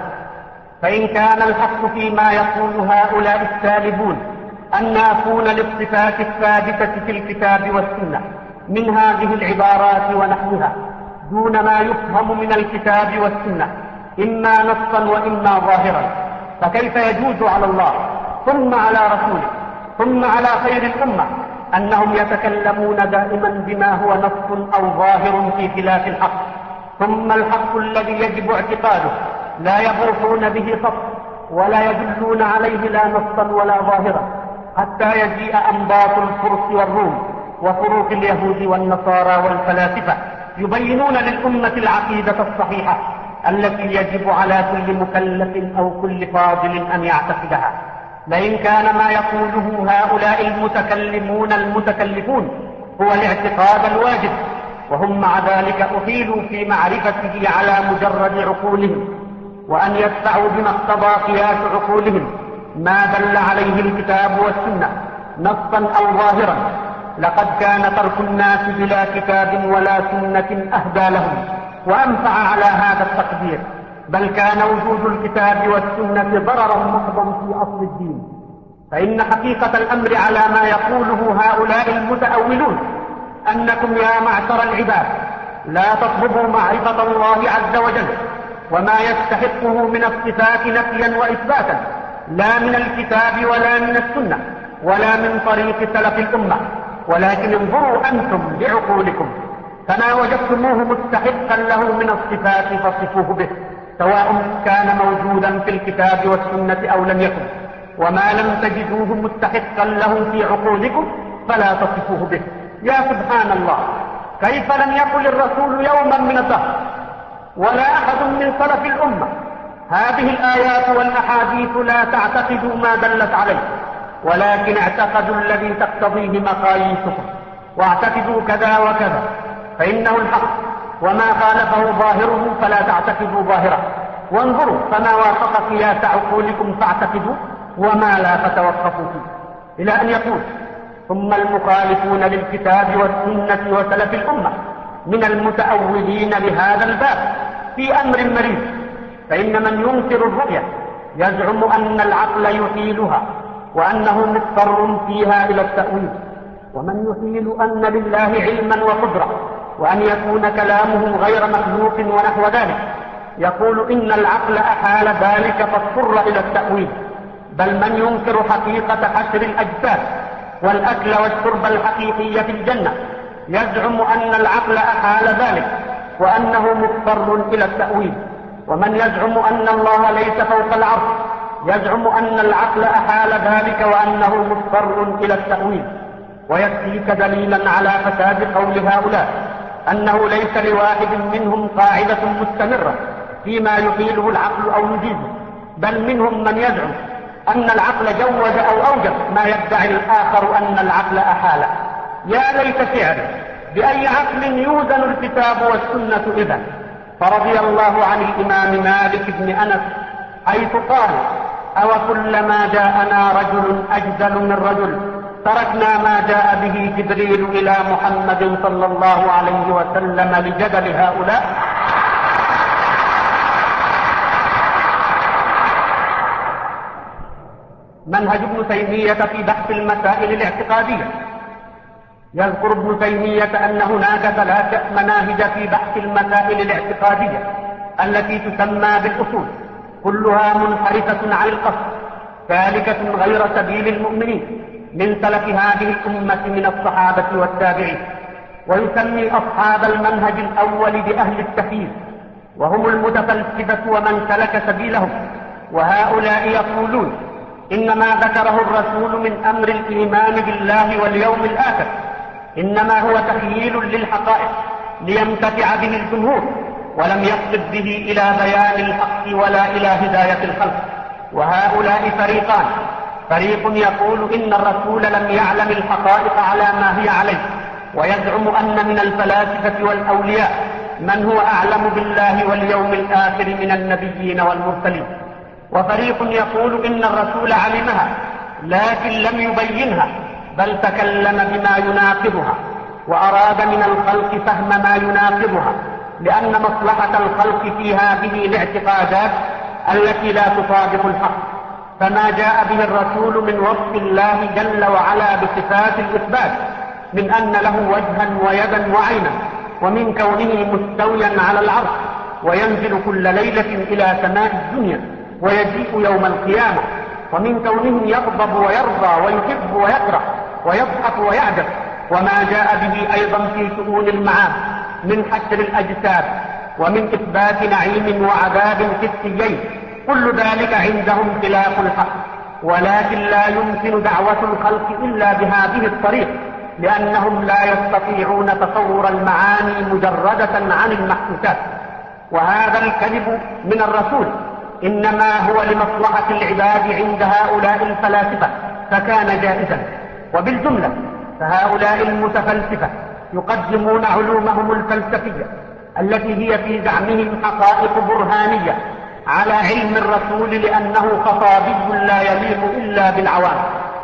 فإن كان الحق فيما يقول هؤلاء السالبون النافون للصفات الثابتة في الكتاب والسنة من هذه العبارات ونحوها دون ما يفهم من الكتاب والسنة إما نصا وإما ظاهرا، فكيف يجوز على الله ثم على رسوله ثم على خير الأمة أنهم يتكلمون دائما بما هو نص أو ظاهر في خلاف الحق، ثم الحق الذي يجب اعتقاده لا يبرحون به خط ولا يدلون عليه لا نصا ولا ظاهرا، حتى يجيء أنباط الفرس والروم وفروق اليهود والنصارى والفلاسفة يبينون للأمة العقيدة الصحيحة التي يجب على كل مكلف أو كل فاضل أن يعتقدها. لئن كان ما يقوله هؤلاء المتكلمون المتكلفون هو الاعتقاد الواجب، وهم مع ذلك أحيلوا في معرفته على مجرد عقولهم، وأن يدفعوا بما اقتضى قياس عقولهم ما دل عليه الكتاب والسنة نصا أو ظاهرا، لقد كان ترك الناس بلا كتاب ولا سنة أهدى لهم وأنفع على هذا التقدير، بل كان وجود الكتاب والسنة ضررا محضا في أصل الدين. فإن حقيقة الأمر على ما يقوله هؤلاء المتأولون أنكم يا معشر العباد لا تطلبوا معرفة الله عز وجل وما يستحقه من الصفات نفيا وإثباتا لا من الكتاب ولا من السنة ولا من طريق سلف الأمة، ولكن انظروا أنتم بعقولكم، فما وجدتموه مستحقا له من الصفات فصفوه به، سواء كان موجودا في الكتاب والسنة أو لم يكن، وما لم تجدوه مستحقا له في عقولكم فلا تصفوه به. يا سبحان الله، كيف لم يقل الرسول يوما من الدهر ولا أحد من سلف الأمة هذه الآيات والأحاديث لا تعتقدوا ما دلت عليه، ولكن اعتقدوا الذي تقتضيه مقاييسكم، واعتقدوا كذا وكذا فإنه الحق، وما خالفه ظاهره فلا تعتقدوا ظاهره، وانظروا فما وافق قياس عقولكم فاعتقدوا وما لا فتوقفوا فيه، إلى أن يقول ثم المخالفون للكتاب والسنة وسلف الأمة من المتأولين لهذا الباب في أمر مريض. فإن من ينكر الرؤية يزعم أن العقل يحيلها وأنه مضطر فيها إلى التأويل، ومن يحيل أن لله علما وقدرة وأن يكون كلامه غير مخلوق ونحو ذلك يقول إن العقل أحال ذلك فاضطر إلى التأويل. بل من ينكر حقيقة حشر الأجساد والأكل والشرب الحقيقي في الجنة، يزعم أن العقل أحال ذلك وأنه مضطر إلى التأويل. ومن يزعم أن الله ليس فوق العرش يزعم أن العقل أحال ذلك وأنه مضطر إلى التأويل. ويكفيك دليلا على فساد قول هؤلاء أنه ليس لواحد منهم قاعدة مستمرة فيما يحيله العقل أو يجيزه، بل منهم من يزعم أن العقل جوز أو أوجب ما يدعي الآخر أن العقل أحال. يا ليت شعري بأي عقل يوزن الكتاب والسنة إذا. فرضي الله عن الإمام مالك بن أنس حيث قال: أو كلما جاءنا رجل أجدل من رجل تركنا ما جاء به جبريل إلى محمد صلى الله عليه وسلم لجدل هؤلاء. منهج ابن تيمية في بحث المسائل الاعتقادية. يذكر ابن تيمية أن هناك ثلاث مناهج في بحث المسائل الاعتقادية التي تسمى بالأصول، كلها منحرفة عن القصد، سالكة غير سبيل المؤمنين من سلف هذه الأمة من الصحابة والتابعين. ويسمي أصحاب المنهج الأول بأهل التكييف، وهم المتفلسفة ومن سلك سبيلهم. وهؤلاء يقولون إنما ذكره الرسول من أمر الإيمان بالله واليوم الآخر إنما هو تخييل للحقائق لينتفع به الجمهور، ولم يقصد به إلى بيان الحق ولا إلى هداية الخلق. وهؤلاء فريقان: فريق يقول إن الرسول لم يعلم الحقائق على ما هي عليه، ويزعم أن من الفلاسفة والأولياء من هو أعلم بالله واليوم الآخر من النبيين والمرسلين. وفريق يقول إن الرسول علمها لكن لم يبينها، بل تكلم بما يناقضها، وأراد من الخلق فهم ما يناقضها، لأن مصلحة الخلق في هذه الاعتقادات التي لا تطابق الحق. فما جاء به الرسول من وصف الله جل وعلا بصفات الإثبات، من أن له وجها ويدا وعينا، ومن كونه مستويا على العرش وينزل كل ليلة إلى سماء الدنيا ويجيء يوم القيامة، ومن كونه يغضب ويرضى ويحب ويكره ويضحك ويعجب، وما جاء به أيضا في شؤون المعاد من حشر الأجساد ومن إثبات نعيم وعذاب حسيين. كل ذلك عندهم خلاف الحق، ولكن لا يمكن دعوة الخلق إلا بهذه الطريق، لأنهم لا يستطيعون تصور المعاني مجردة عن المحسوسات. وهذا الكذب من الرسول إنما هو لمصلحة العباد عند هؤلاء الفلاسفة فكان جائزا. وبالجملة فهؤلاء المتفلسفة يقدمون علومهم الفلسفية التي هي في زعمهم حقائق برهانية على علم الرسول، لأنه خطابي لا يليق إلا بالعوام.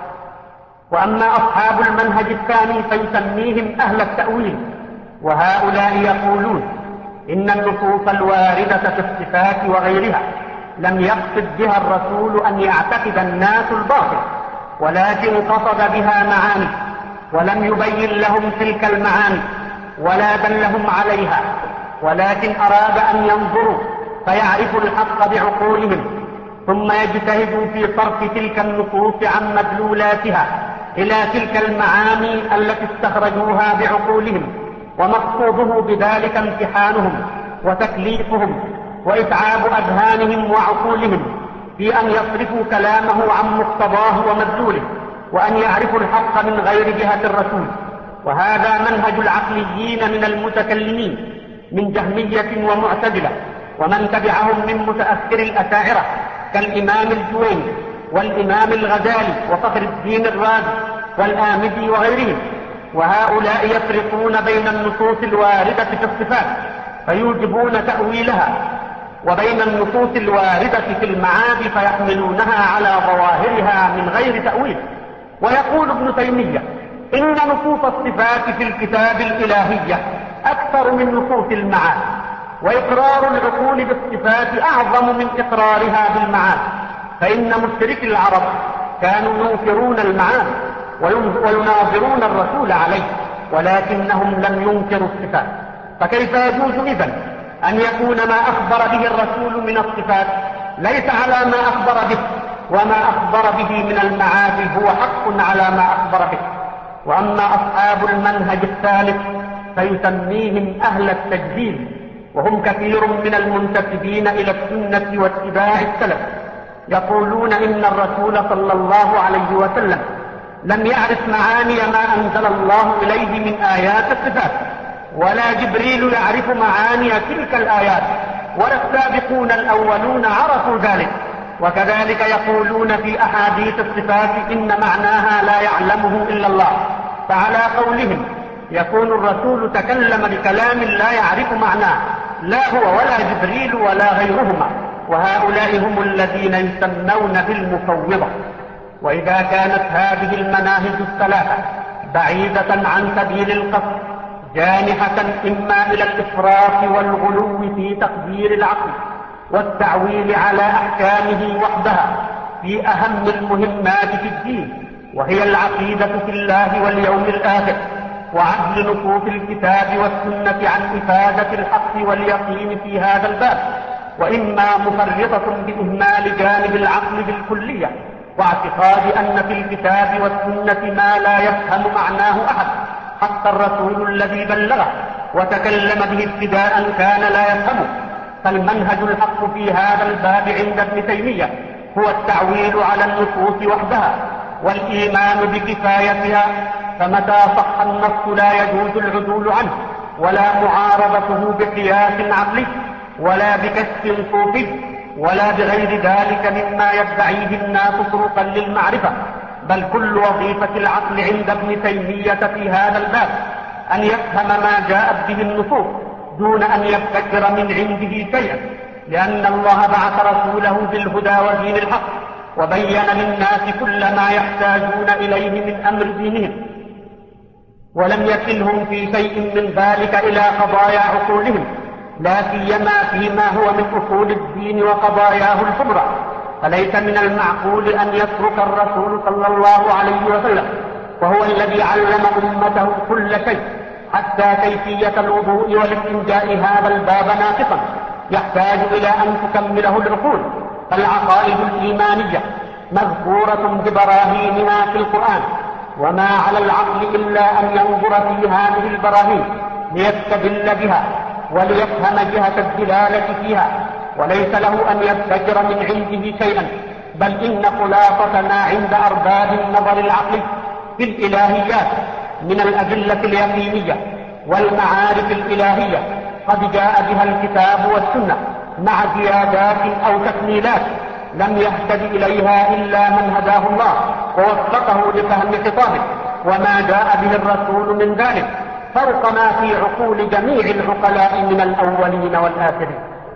وأما أصحاب المنهج الثاني فيسميهم أهل التأويل، وهؤلاء يقولون إن النصوص الواردة في الصفات وغيرها لم يقصد بها الرسول أن يعتقد الناس الباطل، ولكن قصد بها معاني، ولم يبين لهم تلك المعاني ولا دلهم عليها، ولكن أراد أن ينظروا فيعرفوا الحق بعقولهم، ثم يجتهدوا في صرف تلك النصوص عن مدلولاتها إلى تلك المعاني التي استخرجوها بعقولهم. ومقصوده بذلك امتحانهم وتكليفهم وإتعاب أذهانهم وعقولهم في أن يصرفوا كلامه عن مقتضاه ومدلوله، وأن يعرفوا الحق من غير جهة الرسول. وهذا منهج العقليين من المتكلمين من جهمية ومعتزلة ومن تبعهم من متأخر الأشاعرة كالإمام الجويني والإمام الغزالي وفخر الدين الرازي والآمدي وغيرهم. وهؤلاء يفرقون بين النصوص الواردة في الصفات فيوجبون تأويلها، وبين النصوص الواردة في المعاد فيحملونها على ظواهرها من غير تأويل. ويقول ابن تيمية إن نصوص الصفات في الكتاب الإلهية أكثر من نصوص المعاد، وإقرار العقول بالصفات أعظم من إقرارها بالمعاد، فإن مشركي العرب كانوا ينكرون المعاد ويناظرون الرسول عليه، ولكنهم لم ينكروا الصفات. فكيف يجوز إذن أن يكون ما أخبر به الرسول من الصفات ليس على ما أخبر به، وما أخبر به من المعاد هو حق على ما أخبر به. وأما أصحاب المنهج الثالث فيسميهم أهل التجديد، وهم كثير من المنتسبين إلى السنة واتباع السلف، يقولون إن الرسول صلى الله عليه وسلم لم يعرف معاني ما أنزل الله إليه من آيات الصفات، ولا جبريل يعرف معاني تلك الآيات، ولا السابقون الأولون عرفوا ذلك. وكذلك يقولون في أحاديث الصفات إن معناها لا يعلمه إلا الله. فعلى قولهم يكون الرسول تكلم بكلام لا يعرف معناه، لا هو ولا جبريل ولا غيرهما، وهؤلاء هم الذين يسمون بالمفوضة. وإذا كانت هذه المناهج الثلاثة بعيدة عن سبيل القصد، جانحة إما إلى الإفراط والغلو في تقدير العقل والتعويل على أحكامه وحدها في أهم المهمات في الدين، وهي العقيدة في الله واليوم الآخر، وعدل نصوص الكتاب والسنة عن إفادة الحق واليقين في هذا الباب، وإما مفرطة بإهمال جانب العقل بالكلية، واعتقاد أن في الكتاب والسنة ما لا يفهم معناه أحد حتى الرسول الذي بلغه وتكلم به ابتداء كان لا يفهمه. فالمنهج الحق في هذا الباب عند ابن تيمية هو التعويل على النصوص وحدها والإيمان بكفايتها، فمتى صح النص لا يجوز العدول عنه، ولا معارضته بقياس عقلي ولا بكشف صوفي ولا بغير ذلك مما يدعيه الناس طرقا للمعرفة. بل كل وظيفة العقل عند ابن تيمية في هذا الباب أن يفهم ما جاءت به النصوص دون أن يبتكر من عنده شيئا، لأن الله بعث رسوله بالهدى ودين الحق وبين للناس كل ما يحتاجون إليه من أمر دينهم، ولم يكلهم في شيء من ذلك إلى قضايا عقولهم، لا سيما فيما هو من أصول الدين وقضاياه الكبرى. فليس من المعقول أن يترك الرسول صلى الله عليه وسلم وهو الذي علم أمته كل شيء حتى كيفية الوضوء والاستنجاء هذا الباب ناقصا يحتاج إلى أن تكمله العقول. فالعقائد الإيمانية مذكورة ببراهينها في القرآن، وما على العقل إلا أن ينظر في هذه البراهين ليستدل بها وليفهم جهة الدلالة فيها، وليس له أن يبتكر من عنده شيئا، بل إن خلاصة ما عند أرباب النظر العقلي في الإلهيات من الأدلة اليقينية والمعارف الإلهية قد جاء بها الكتاب والسنة مع زيادات أو تكميلات لم يهتد إليها إلا من هداه الله ووفقه لفهم خطابه، وما جاء به الرسول من ذلك فوق ما في عقول جميع العقلاء من الأولين والآخرين.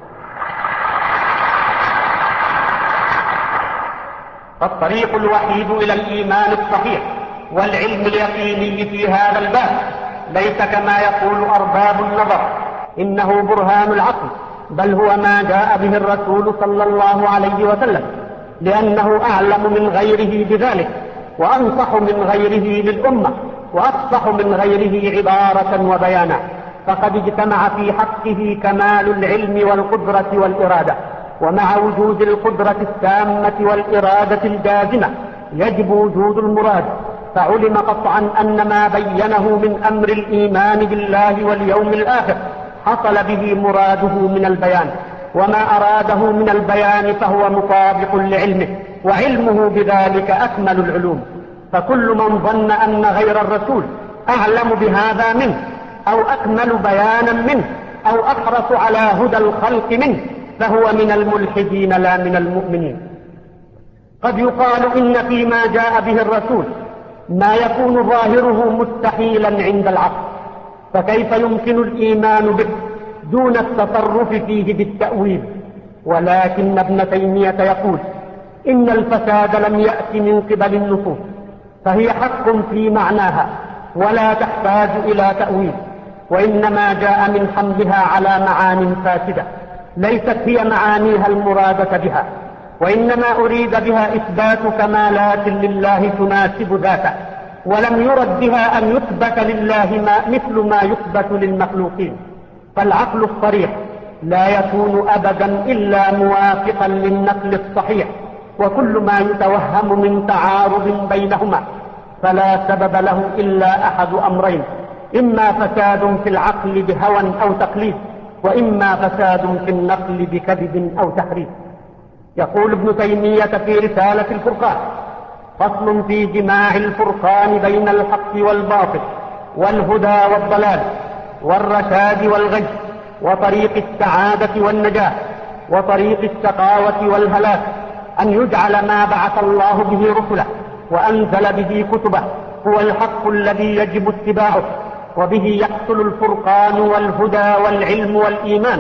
فالطريق الوحيد إلى الإيمان الصحيح والعلم اليقيني في هذا الباب ليس كما يقول أرباب النظر إنه برهان العقل، بل هو ما جاء به الرسول صلى الله عليه وسلم، لأنه أعلم من غيره بذلك وأنصح من غيره للأمة وأفصح من غيره عبارة وبيانا، فقد اجتمع في حقه كمال العلم والقدرة والإرادة. ومع وجود القدرة التامة والإرادة الجازمة يجب وجود المراد، فعلم قطعا أن ما بينه من أمر الإيمان بالله واليوم الآخر حصل به مراده من البيان، وما أراده من البيان فهو مطابق لعلمه، وعلمه بذلك أكمل العلوم. فكل من ظن أن غير الرسول أعلم بهذا منه أو أكمل بيانا منه أو أحرص على هدى الخلق منه فهو من الملحدين لا من المؤمنين. قد يقال إن فيما جاء به الرسول ما يكون ظاهره مستحيلا عند العقل، فكيف يمكن الإيمان به دون التصرف فيه بالتأويل؟ ولكن ابن تيمية يقول إن الفساد لم يأت من قبل النصوص، فهي حق في معناها ولا تحتاج إلى تأويل، وإنما جاء من حملها على معان فاسدة ليست هي معانيها المرادة بها، وإنما أريد بها إثبات كمالات لله تناسب ذاته، ولم يرد بها أن يثبت لله ما مثل ما يثبت للمخلوقين. فالعقل الصريح لا يكون أبدا إلا موافقا للنقل الصحيح، وكل ما يتوهم من تعارض بينهما، فلا سبب له إلا أحد أمرين: إما فساد في العقل بهوى أو تقليد، وإما فساد في النقل بكذب أو تحريف. يقول ابن تيمية في رسالة الفرقان: فصل في جماع الفرقان بين الحق والباطل، والهدى والضلال، والرشاد والغي، وطريق السعادة والنجاة، وطريق الشقاوة والهلاك، أن يجعل ما بعث الله به رسله وأنزل به كتبه هو الحق الذي يجب اتباعه، وبه يحصل الفرقان والهدى والعلم والإيمان،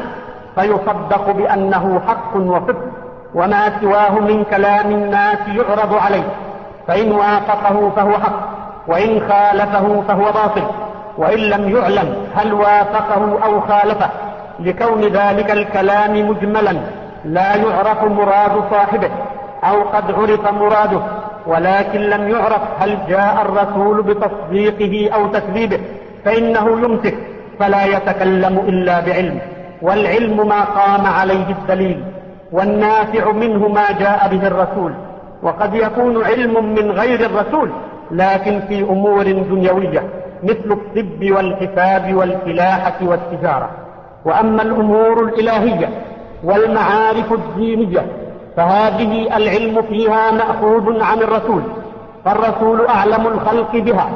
فيصدق بأنه حق وصدق، وما سواه من كلام الناس يعرض عليه، فإن وافقه فهو حق، وإن خالفه فهو باطل، وإن لم يعلم هل وافقه أو خالفه، لكون ذلك الكلام مجملا لا يعرف مراد صاحبه، أو قد عرف مراده ولكن لم يعرف هل جاء الرسول بتصديقه أو تكذيبه، فإنه يمسك فلا يتكلم إلا بعلم، والعلم ما قام عليه الدليل، والنافع منه ما جاء به الرسول. وقد يكون علم من غير الرسول لكن في أمور دنيوية مثل الطب والحساب والفلاحة والتجارة. وأما الأمور الإلهية والمعارف الدينية فهذه العلم فيها مأخوذ عن الرسول، فالرسول أعلم الخلق بها،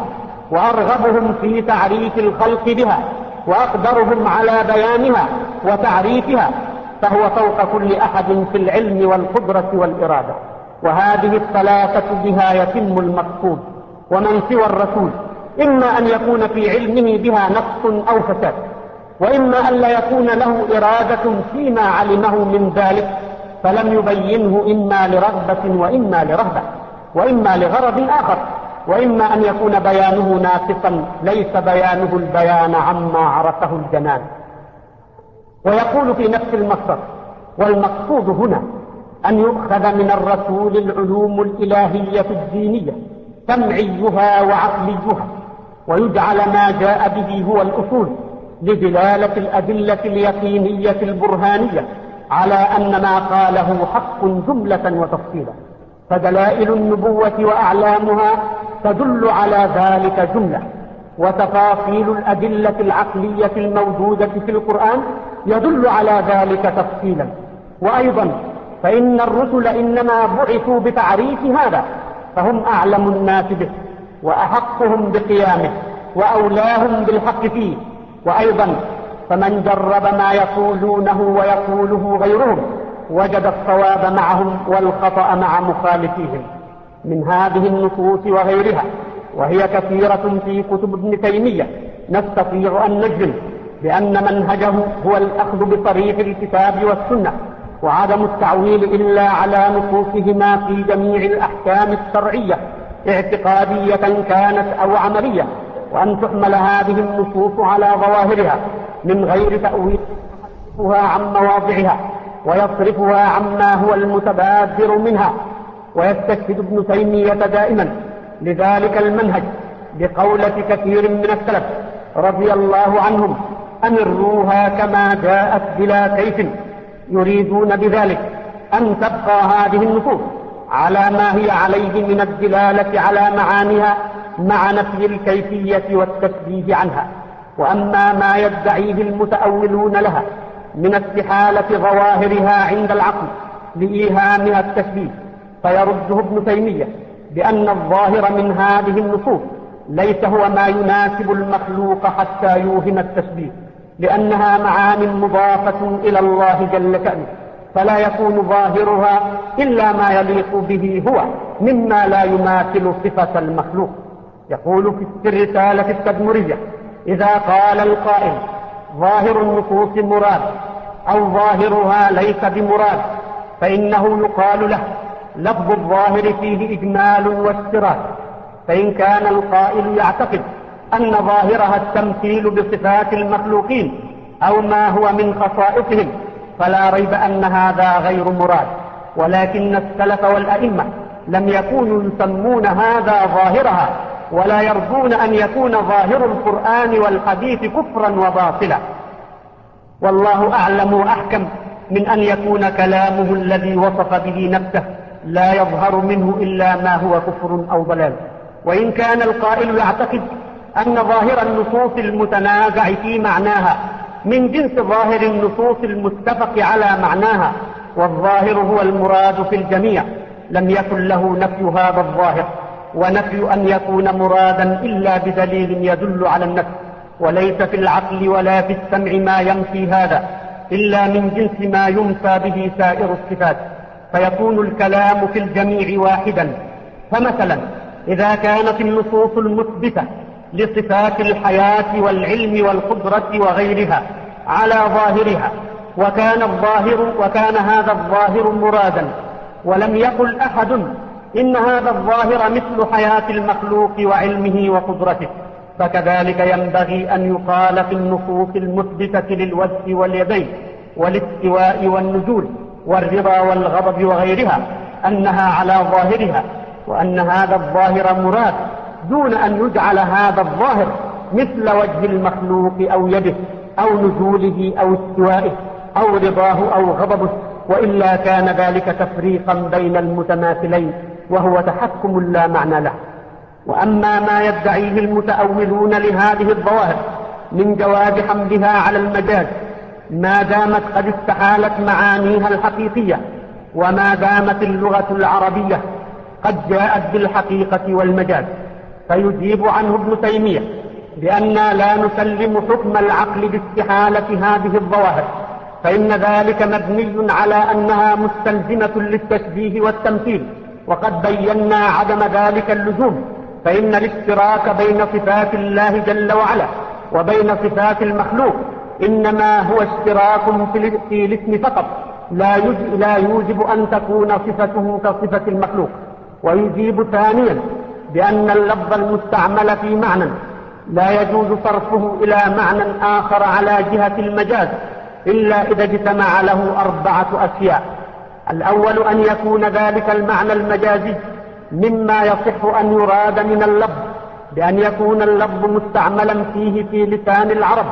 وأرغبهم في تعريف الخلق بها، وأقدرهم على بيانها وتعريفها، فهو فوق كل أحد في العلم والقدرة والإرادة. وهذه الثلاثة بها يتم المقصود. ومن سوى الرسول إما أن يكون في علمه بها نقص أو فساد، وإما أن لا يكون له إرادة فيما علمه من ذلك فلم يبينه، إما لرغبة وإما لرهبة، وإما لغرض آخر، وإما أن يكون بيانه ناقصا ليس بيانه البيان عما عرفه الجنان. ويقول في نفس المصدر: والمقصود هنا أن يؤخذ من الرسول العلوم الإلهية الدينية سمعيها وعقليها، ويجعل ما جاء به هو الأصول لدلالة الأدلة اليقينية البرهانية على أن ما قاله حق جملة وتفصيلا، فدلائل النبوة وأعلامها تدل على ذلك جملة، وتفاصيل الأدلة العقلية الموجودة في القرآن يدل على ذلك تفصيلا. وأيضا فإن الرسل إنما بعثوا بتعريف هذا، فهم أعلم الناس به وأحقهم بقيامه وأولاهم بالحق فيه. وأيضا فمن جرب ما يقولونه ويقوله غيرهم وجد الصواب معهم والخطأ مع مخالفيهم من هذه النصوص وغيرها، وهي كثيرة في كتب ابن تيمية. نستطيع أن نجزم بأن منهجه هو الأخذ بطريق الكتاب والسنة، وعدم التعويل إلا على نصوصهما في جميع الأحكام الشرعية اعتقادية كانت أو عملية، وأن تحمل هذه النصوص على ظواهرها من غير تأويل يصرفها عن مواضعها ويصرفها عما هو المتبادر منها. ويستشهد ابن تيمية دائما لذلك المنهج بقولة كثير من السلف رضي الله عنهم: أمروها كما جاءت بلا كيف، يريدون بذلك أن تبقى هذه النصوص على ما هي عليه من الدلالة على معانيها مع نفي الكيفية والتشبيه عنها. وأما ما يدعيه المتأولون لها من استحالة ظواهرها عند العقل لإيهامها التشبيه فيرده ابن تيمية بأن الظاهر من هذه النصوص ليس هو ما يناسب المخلوق حتى يوهم التشبيه، لأنها معان مضافة إلى الله جل شأنه، فلا يكون ظاهرها إلا ما يليق به هو مما لا يماثل صفة المخلوق. يقول في الرسالة التدمرية: إذا قال القائل ظاهر النصوص مراد أو ظاهرها ليس بمراد، فإنه يقال له لفظ الظاهر فيه إجمال واشتراك. فإن كان القائل يعتقد أن ظاهرها التمثيل بصفات المخلوقين أو ما هو من خصائصهم فلا ريب أن هذا غير مراد، ولكن السلف والأئمة لم يكونوا يسمون هذا ظاهرها، ولا يرجون أن يكون ظاهر القرآن والحديث كفرا وباطلا. والله أعلم وأحكم من أن يكون كلامه الذي وصف به نفسه لا يظهر منه إلا ما هو كفر أو ضلال. وإن كان القائل يعتقد أن ظاهر النصوص المتنازع في معناها من جنس ظاهر النصوص المتفق على معناها، والظاهر هو المراد في الجميع، لم يكن له نفي هذا الظاهر ونفي أن يكون مرادا إلا بدليل يدل على النفي، وليس في العقل ولا في السمع ما ينفي هذا إلا من جنس ما ينفى به سائر الصفات، فيكون الكلام في الجميع واحدا. فمثلا إذا كانت النصوص المثبتة لصفات الحياة والعلم والقدرة وغيرها على ظاهرها، وكان الظاهر وكان هذا الظاهر مرادا، ولم يقل أحد إن هذا الظاهر مثل حياة المخلوق وعلمه وقدرته، فكذلك ينبغي أن يقال في النصوص المثبتة للوجه واليدين والاستواء والنزول والرضا والغضب وغيرها أنها على ظاهرها، وأن هذا الظاهر مراد، دون أن يجعل هذا الظاهر مثل وجه المخلوق أو يده أو نزوله أو استوائه أو رضاه أو غضبه، وإلا كان ذلك تفريقا بين المتماثلين وهو تحكم لا معنى له. وأما ما يدعيه المتأولون لهذه الظواهر من جواز حملها على المجاز ما دامت قد استحالت معانيها الحقيقية، وما دامت اللغة العربية قد جاءت بالحقيقة والمجاز، فيجيب عنه ابن تيمية بأننا لا نسلم حكم العقل باستحالة هذه الظواهر، فإن ذلك مبني على أنها مستلزمة للتشبيه والتمثيل، وقد بينا عدم ذلك اللزوم، فإن الاشتراك بين صفات الله جل وعلا وبين صفات المخلوق إنما هو اشتراك في الاسم فقط، لا يوجب أن تكون صفته كصفة المخلوق. ويجيب ثانيا بأن اللفظ المستعمل في معنى لا يجوز صرفه إلى معنى آخر على جهة المجاز إلا إذا اجتمع له أربعة أشياء: الأول أن يكون ذلك المعنى المجازي مما يصح أن يراد من اللفظ بأن يكون اللفظ مستعملا فيه في لسان العرب،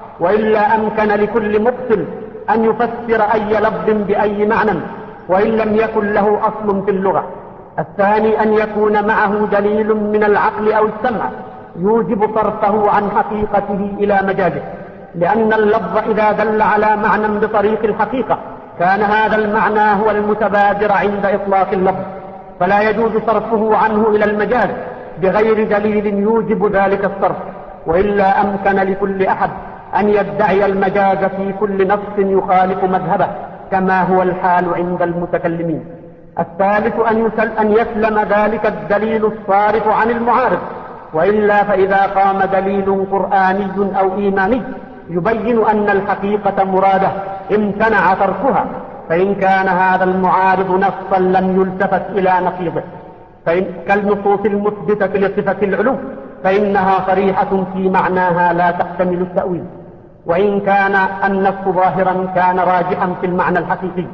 وإلا أمكن لكل مقتل أن يفسر أي لفظ بأي معنى وإن لم يكن له أصل في اللغة. الثاني أن يكون معه دليل من العقل أو السمع يوجب صرفه عن حقيقته إلى مجازه، لأن اللفظ إذا دل على معنى بطريق الحقيقة كان هذا المعنى هو المتبادر عند إطلاق اللفظ، فلا يجوز صرفه عنه إلى المجاز بغير دليل يوجب ذلك الصرف، وإلا أمكن لكل أحد أن يدعي المجاز في كل نص يخالف مذهبه كما هو الحال عند المتكلمين. الثالث أن, يسل أن يسلم ذلك الدليل الصارف عن المعارض، وإلا فإذا قام دليل قرآني أو إيماني يبين أن الحقيقة مرادة امتنع تركها، فإن كان هذا المعارض نصا لم يلتفت إلى نقيضه، فإن كالنصوص المثبتة لصفة العلو فإنها صريحة في معناها لا تحتمل التأويل، وإن كان النص ظاهرا كان راجحا في المعنى الحقيقي.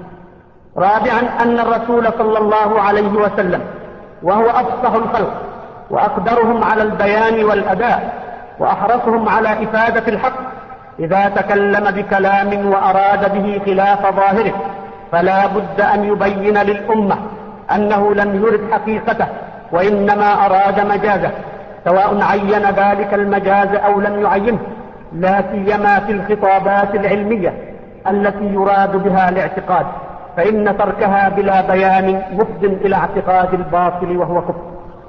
رابعا أن الرسول صلى الله عليه وسلم وهو أفصح الخلق وأقدرهم على البيان والأداء وأحرصهم على إفادة الحق إذا تكلم بكلام وأراد به خلاف ظاهره فلا بد أن يبين للأمة أنه لم يرد حقيقته وإنما أراد مجازه، سواء عين ذلك المجاز أو لم يعينه، لا سيما في الخطابات العلمية التي يراد بها الاعتقاد، فإن تركها بلا بيان مفض إلى اعتقاد الباطل وهو كفر.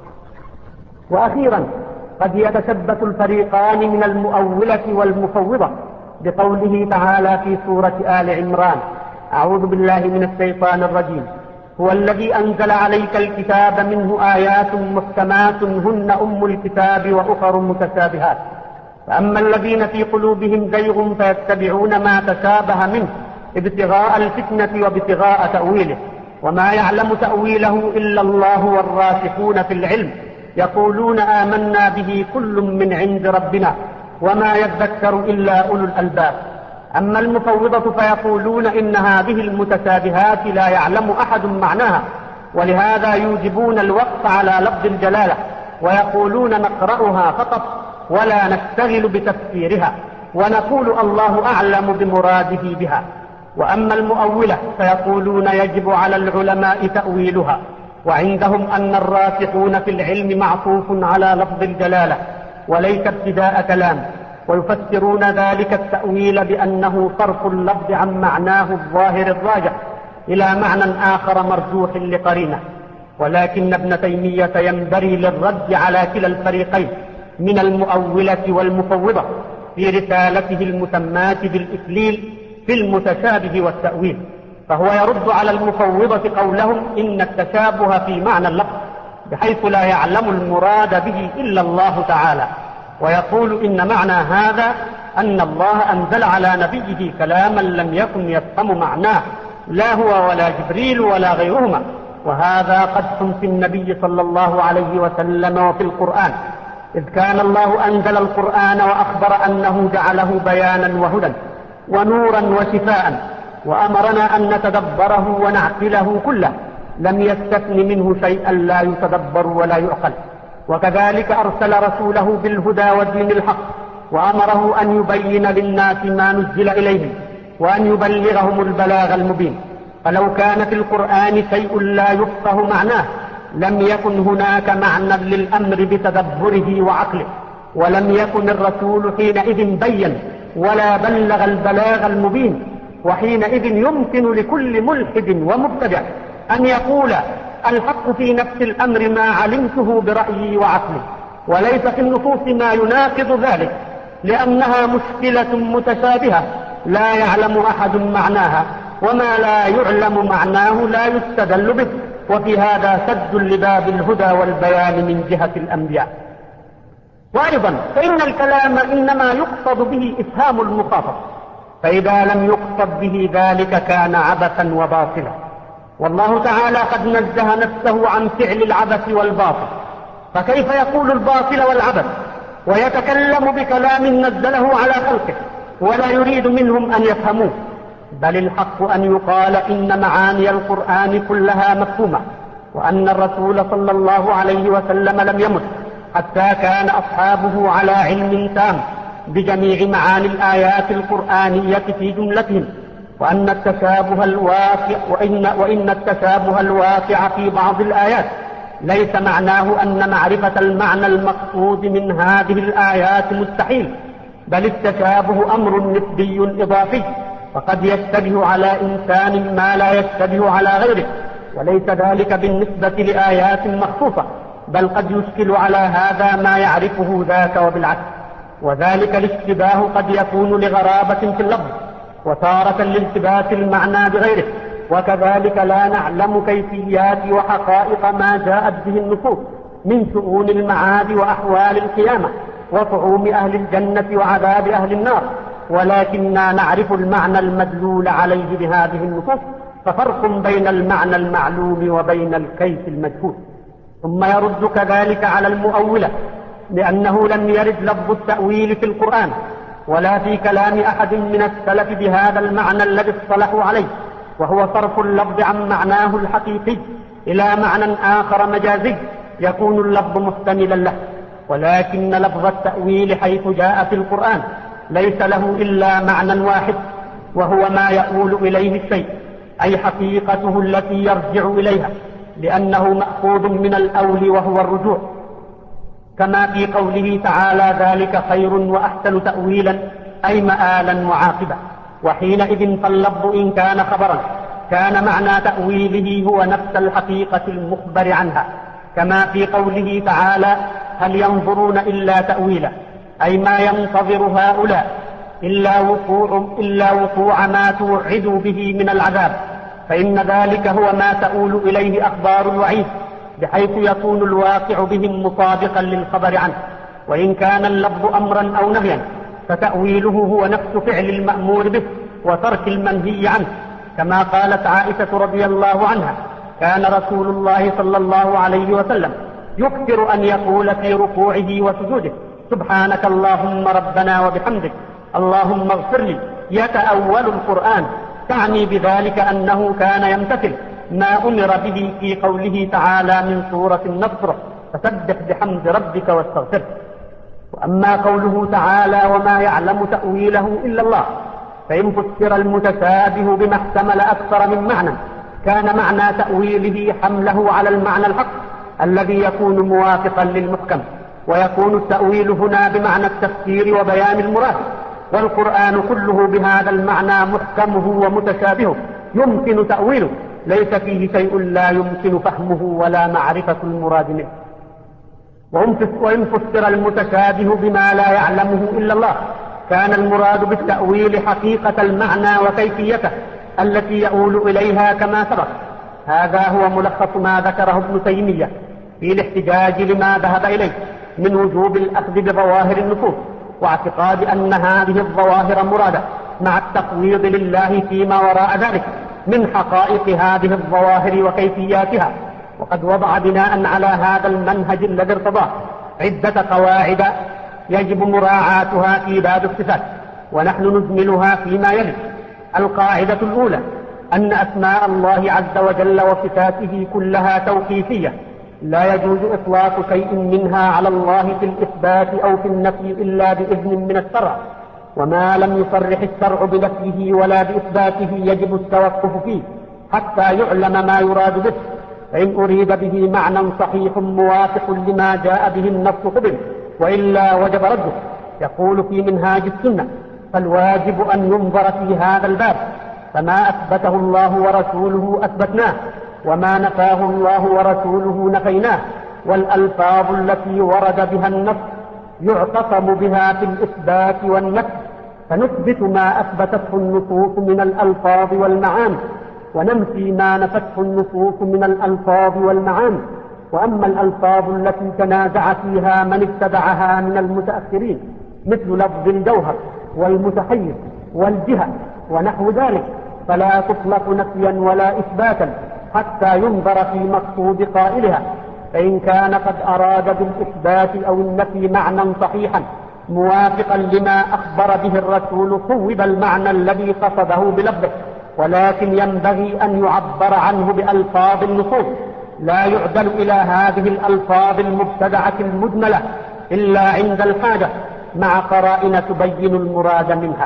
وأخيرا قد يتثبت الفريقان من المؤولة والمفوضة بقوله تعالى في سورة آل عمران: أعوذ بالله من الشيطان الرجيم: هو الذي أنزل عليك الكتاب منه آيات محكمات هن أم الكتاب وأخر متشابهات، فأما الذين في قلوبهم زيغ فيتبعون ما تشابه منه ابتغاء الفتنة وابتغاء تأويله، وما يعلم تأويله إلا الله والراسخون في العلم يقولون آمنا به كل من عند ربنا وما يذكر إلا أولو الألباب. أما المفوضة فيقولون إن هذه المتشابهات لا يعلم أحد معناها، ولهذا يوجبون الوقف على لفظ الجلالة ويقولون نقرأها فقط ولا نشتغل بتفسيرها ونقول الله أعلم بمراده بها. وأما المؤولة فيقولون يجب على العلماء تأويلها، وعندهم أن الراسخون في العلم معطوف على لفظ الجلالة وليس ابتداء كلام، ويفسرون ذلك التأويل بأنه صرف اللفظ عن معناه الظاهر الراجح إلى معنى آخر مرجوح لقرينه. ولكن ابن تيمية ينبري للرد على كلا الفريقين من المؤولة والمفوضة في رسالته المسماة بالإكليل في المتشابه والتأويل، فهو يرد على المفوضة قولهم إن التشابه في معنى اللفظ بحيث لا يعلم المراد به إلا الله تعالى، ويقول إن معنى هذا أن الله أنزل على نبيه كلاما لم يكن يفهم معناه لا هو ولا جبريل ولا غيرهما، وهذا قدح في النبي صلى الله عليه وسلم وفي القرآن، إذ كان الله أنزل القرآن وأخبر أنه جعله بيانا وهدى ونورا وشفاء، وأمرنا أن نتدبره ونعقله كله، لم يستثن منه شيئا لا يتدبر ولا يعقل. وكذلك أرسل رسوله بالهدى والدين الحق، وأمره أن يبين للناس ما نزل إليهم وأن يبلغهم البلاغ المبين. فلو كان في القرآن شيء لا يفقه معناه لم يكن هناك معنى للأمر بتدبره وعقله، ولم يكن الرسول حينئذ بين ولا بلغ البلاغ المبين. وحينئذ يمكن لكل ملحد ومبتدع أن يقول الحق في نفس الأمر ما علمته برأيي وعقلي، وليس في النصوص ما يناقض ذلك، لأنها مشكلة متشابهة لا يعلم أحد معناها، وما لا يعلم معناه لا يستدل به، وفي هذا سد لباب الهدى والبيان من جهة الأنبياء. وأيضا فإن الكلام إنما يقصد به إفهام المخاطب، فإذا لم يقصد به ذلك كان عبثا وباطلا، والله تعالى قد نزه نفسه عن فعل العبث والباطل، فكيف يقول الباطل والعبث ويتكلم بكلام نزله على خلقه ولا يريد منهم أن يفهموه؟ بل الحق أن يقال إن معاني القرآن كلها مفهومة، وأن الرسول صلى الله عليه وسلم لم يمت حتى كان أصحابه على علم تام بجميع معاني الآيات القرآنية في جملتهم، وأن التشابه الواقع وإن, وإن التشابه الواقع في بعض الآيات ليس معناه أن معرفة المعنى المقصود من هذه الآيات مستحيل، بل التشابه أمر نسبي إضافي، وقد يشتبه على إنسان ما لا يشتبه على غيره، وليس ذلك بالنسبة لآيات مخصوصة، بل قد يشكل على هذا ما يعرفه ذاك وبالعكس. وذلك الاشتباه قد يكون لغرابة في اللفظ، وتارة لالتباس المعنى بغيره، وكذلك لا نعلم كيفيات وحقائق ما جاءت به النصوص من شؤون المعاد وأحوال القيامة وطعوم أهل الجنة وعذاب أهل النار، ولكننا نعرف المعنى المدلول عليه بهذه النصوص، ففرق بين المعنى المعلوم وبين الكيف المجهول. ثم يرد كذلك على المؤولة لأنه لم يرد لفظ التأويل في القرآن ولا في كلام أحد من السلف بهذا المعنى الذي اصطلحوا عليه، وهو صرف اللفظ عن معناه الحقيقي إلى معنى آخر مجازي يكون اللفظ محتملا له. ولكن لفظ التأويل حيث جاء في القرآن ليس له إلا معنى واحد، وهو ما يؤول إليه الشيء، أي حقيقته التي يرجع إليها، لأنه مأخوذ من الأول وهو الرجوع، كما في قوله تعالى ذلك خير وأحسن تأويلا أي مآلا وعاقبة. وحينئذ فاللفظ إن كان خبرا كان معنى تأويله هو نفس الحقيقة المخبر عنها، كما في قوله تعالى هل ينظرون إلا تأويله أي ما ينتظر هؤلاء إلا وقوع, إلا وقوع ما توعدوا به من العذاب، فإن ذلك هو ما تؤول إليه أخبار الوعيد، بحيث يكون الواقع بهم مطابقا للخبر عنه. وإن كان اللفظ أمرا أو نهيا فتأويله هو نفس فعل المأمور به وترك المنهي عنه، كما قالت عائشة رضي الله عنها كان رسول الله صلى الله عليه وسلم يكثر أن يقول في ركوعه وسجوده سبحانك اللهم ربنا وبحمدك اللهم اغفر لي، يتأول القرآن، تعني بذلك أنه كان يمتثل ما أمر به في قوله تعالى من سورة النصر فسبح بحمد ربك واستغفره. وأما قوله تعالى وما يعلم تأويله إلا الله، فإن فسر المتشابه بما احتمل أكثر من معنى كان معنى تأويله حمله على المعنى الحق الذي يكون موافقا للمحكم، ويكون التأويل هنا بمعنى التفسير وبيان المراد، والقرآن كله بهذا المعنى محكمه ومتشابهه يمكن تأويله، ليس فيه شيء لا يمكن فهمه ولا معرفة المراد منه. وإن فسر المتشابه بما لا يعلمه إلا الله كان المراد بالتأويل حقيقة المعنى وكيفيته التي يؤول إليها كما سبق. هذا هو ملخص ما ذكره ابن تيمية في الاحتجاج لما ذهب إليه من وجوب الأخذ بظواهر النصوص واعتقاد أن هذه الظواهر مرادة مع التفويض لله فيما وراء ذلك من حقائق هذه الظواهر وكيفياتها. وقد وضع بناء على هذا المنهج الذي ارتضاه عدة قواعد يجب مراعاتها في باب الصفات، ونحن نجملها فيما يلي. القاعدة الأولى أن أسماء الله عز وجل وصفاته كلها توقيفية، لا يجوز إطلاق شيء منها على الله في الإثبات أو في النفي إلا بإذن من الشرع، وما لم يصرح الشرع بنفيه ولا بإثباته يجب التوقف فيه حتى يعلم ما يراد به، فإن أريد به معنى صحيح موافق لما جاء به النص قبل، وإلا وجب رده. يقول في منهاج السنة: فالواجب أن ينظر في هذا الباب، فما أثبته الله ورسوله أثبتناه، وما نفاه الله ورسوله نفيناه، والألفاظ التي ورد بها النص يعتصم بها في الإثبات والنفي، فنثبت ما أثبتته النصوص من الألفاظ والمعاني، وننفي ما نفته النصوص من الألفاظ والمعاني. وأما الألفاظ التي تنازع فيها من ابتدعها من المتأخرين مثل لفظ الجوهر والمتحيز والجهة ونحو ذلك فلا تطلق نفيا ولا إثباتا حتى ينظر في مقصود قائلها، فإن كان قد أراد بالإثبات أو النفي معنى صحيحا موافقا لما أخبر به الرسول صوب المعنى الذي قصده بلفظه، ولكن ينبغي أن يعبر عنه بألفاظ النصوص، لا يعدل إلى هذه الألفاظ المبتدعة المجملة إلا عند الحاجة مع قرائن تبين المراد منها.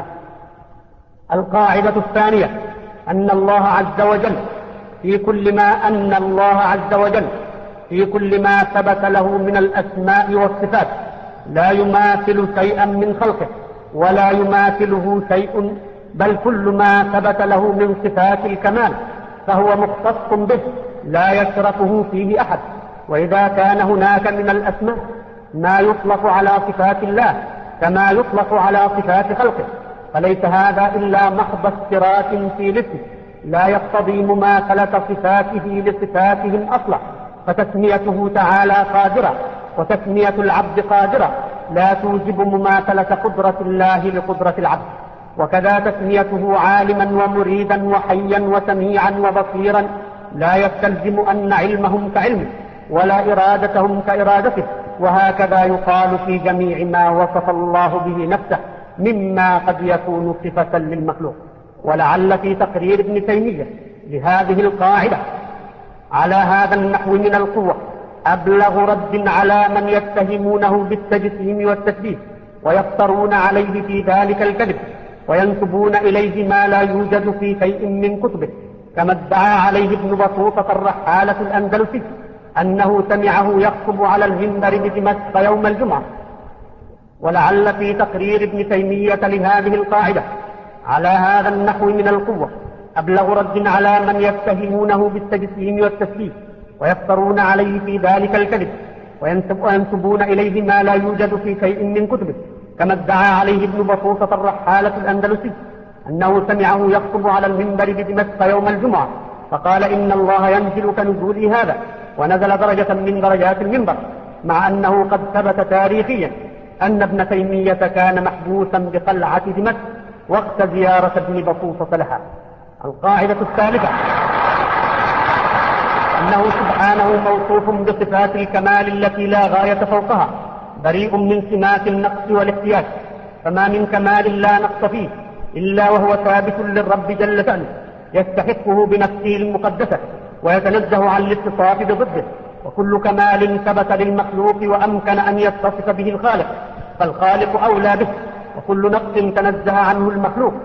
القاعدة الثانية أن الله عز وجل في كل ما أن الله عز وجل في كل ما ثبت له من الأسماء والصفات لا يماثل شيئا من خلقه ولا يماثله شيء، بل كل ما ثبت له من صفات الكمال فهو مختص به لا يشركه فيه أحد. وإذا كان هناك من الأسماء ما يطلق على صفات الله كما يطلق على صفات خلقه فليس هذا إلا محض اشتراك في الاسم لا يقتضي مماثلة صفاته لصفاتهم أصلا، فتسميته تعالى قادرة وتسمية العبد قادرة لا توجب مماثلة قدرة الله لقدرة العبد، وكذا تسميته عالما ومريدا وحيا وسميعا وبصيرا لا يستلزم أن علمهم كعلمه ولا إرادتهم كإرادته، وهكذا يقال في جميع ما وصف الله به نفسه مما قد يكون صفة للمخلوق. ولعل في تقرير ابن تيمية لهذه القاعدة على هذا النحو من القوة أبلغ رد على من يتهمونه بالتجسيم والتشبيه ويفترون عليه في ذلك الكذب وينسبون إليه ما لا يوجد في شيء من كتبه، كما ادعى عليه ابن بطوطة الرحالة الأندلسي أنه سمعه يخطب على المنبر بدمشق يوم الجمعة. ولعل في تقرير ابن تيمية لهذه القاعدة على هذا النحو من القوة أبلغ رد على من يتهمونه بالتجسيم والتشبيه ويفترون عليه في ذلك الكذب وينسبون إليه ما لا يوجد في شيء من كتبه، كما ادعى عليه ابن بطوطة الرحالة الأندلسي أنه سمعه يخطب على المنبر بدمشق يوم الجمعة فقال إن الله ينزل كنزول هذا، ونزل درجة من درجات المنبر، مع أنه قد ثبت تاريخيا أن ابن تيمية كان محبوسا بقلعة دمشق وقت زيارة ابن بطوطة لها. القاعدة الثالثة أنه سبحانه موصوف بصفات الكمال التي لا غاية فوقها، بريء من سمات النقص والاحتياج، فما من كمال لا نقص فيه إلا وهو ثابت للرب جل شأنه يستحقه بنفسه المقدسة ويتنزه عن الاتصاف بضده، وكل كمال ثبت للمخلوق وأمكن أن يتصف به الخالق فالخالق أولى به، وكل نقص تنزه عنه المخلوق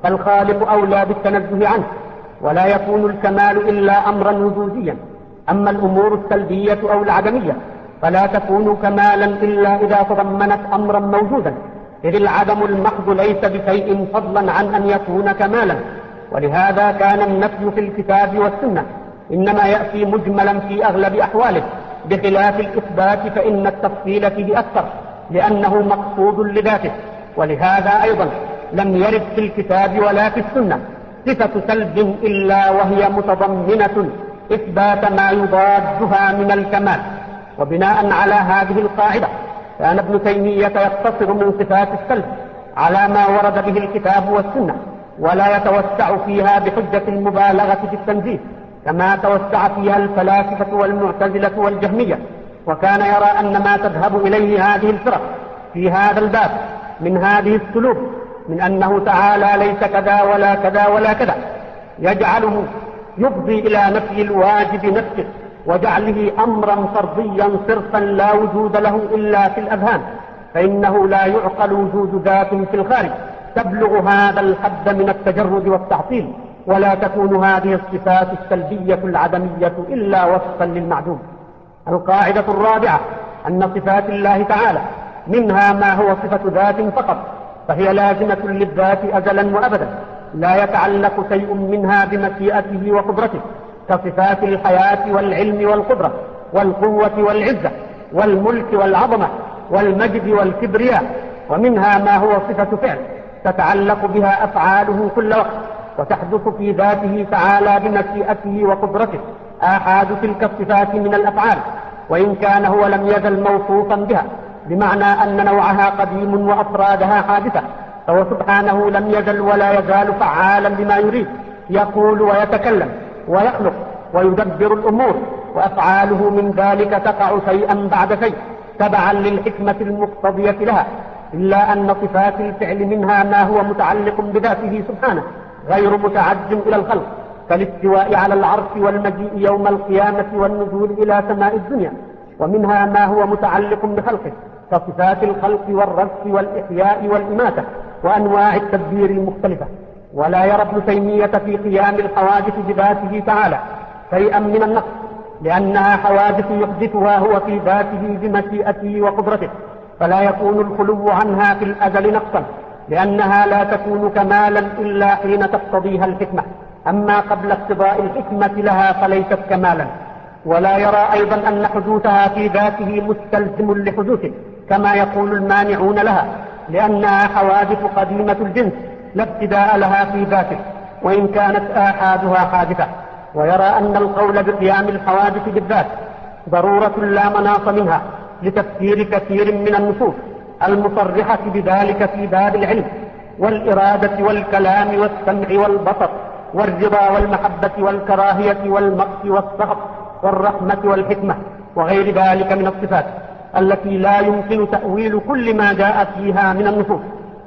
فالخالق أولى بالتنزه عنه، ولا يكون الكمال إلا أمرا وجوديا. أما الأمور السلبية أو العدمية فلا تكون كمالا إلا إذا تضمنت أمرا موجودا، إذ العدم المحض ليس بشيء فضلا عن أن يكون كمالا. ولهذا كان النفي في الكتاب والسنة إنما يأتي مجملا في أغلب أحواله، بخلاف الإثبات فإن التفصيل فيه أكثر لأنه مقصود لذاته. ولهذا أيضا لم يرد في الكتاب ولا في السنة صفة سلب إلا وهي متضمنة إثبات ما يضادها من الكمال. وبناء على هذه القاعدة كان ابن تيمية يقتصر من صفات السلب على ما ورد به الكتاب والسنة، ولا يتوسع فيها بحجة المبالغة في التنزيه كما توسع فيها الفلاسفة والمعتزلة والجهمية. وكان يرى أن ما تذهب إليه هذه الفرق في هذا الباب من هذه السلوك من أنه تعالى ليس كذا ولا كذا ولا كذا يجعله يفضي إلى نفي الواجب نفسه وجعله أمرا فرضيا صرفا لا وجود له إلا في الأذهان، فإنه لا يعقل وجود ذات في الخارج تبلغ هذا الحد من التجرد والتعطيل، ولا تكون هذه الصفات السلبية العدمية إلا وصفا للمعدوم. القاعدة الرابعة أن صفات الله تعالى منها ما هو صفة ذات فقط، فهي لازمة للذات أزلا وأبدا، لا يتعلق شيء منها بمشيئته وقدرته، كصفات الحياة والعلم والقدرة والقوة والعزة والملك والعظمة والمجد والكبرياء. ومنها ما هو صفة فعل تتعلق بها أفعاله كل وقت وتحدث في ذاته تعالى بمشيئته وقدرته آحاد تلك الصفات من الأفعال، وإن كان هو لم يزل موصوفا بها، بمعنى أن نوعها قديم وأفرادها حادثة، فهو سبحانه لم يزل ولا يزال فعالا لما يريد، يقول ويتكلم ويخلق ويدبر الأمور، وأفعاله من ذلك تقع شيئا بعد شيء تبعا للحكمة المقتضية لها، إلا أن صفات الفعل منها ما هو متعلق بذاته سبحانه غير متعد إلى الخلق، كالاستواء على العرش والمجيء يوم القيامة والنزول إلى سماء الدنيا. ومنها ما هو متعلق بخلقه كصفات الخلق والرزق والإحياء والإماتة وأنواع التدبير المختلفة. ولا يرى ابن تيمية في قيام الحوادث بذاته تعالى شيئا من النقص، لأنها حوادث يحدثها هو في ذاته بمشيئته وقدرته، فلا يكون الخلو عنها في الأزل نقصا، لأنها لا تكون كمالا إلا حين تقتضيها الحكمة، أما قبل اقتضاء الحكمة لها فليست كمالا. ولا يرى أيضا أن حدوثها في ذاته مستلزم لحدوثه كما يقول المانعون لها، لأنها حوادث قديمة الجنس لا ابتداء لها في ذاته، وإن كانت آحادها حادثة. ويرى أن القول بقيام الحوادث بالذات ضرورة لا مناص منها لتفسير كثير من النصوص المصرحة بذلك في باب العلم والإرادة والكلام والسمع والبصر والرضا والمحبة والكراهية والمقت والسخط والرحمة والحكمة وغير ذلك من الصفات التي لا يمكن تأويل كل ما جاء فيها من النصوص.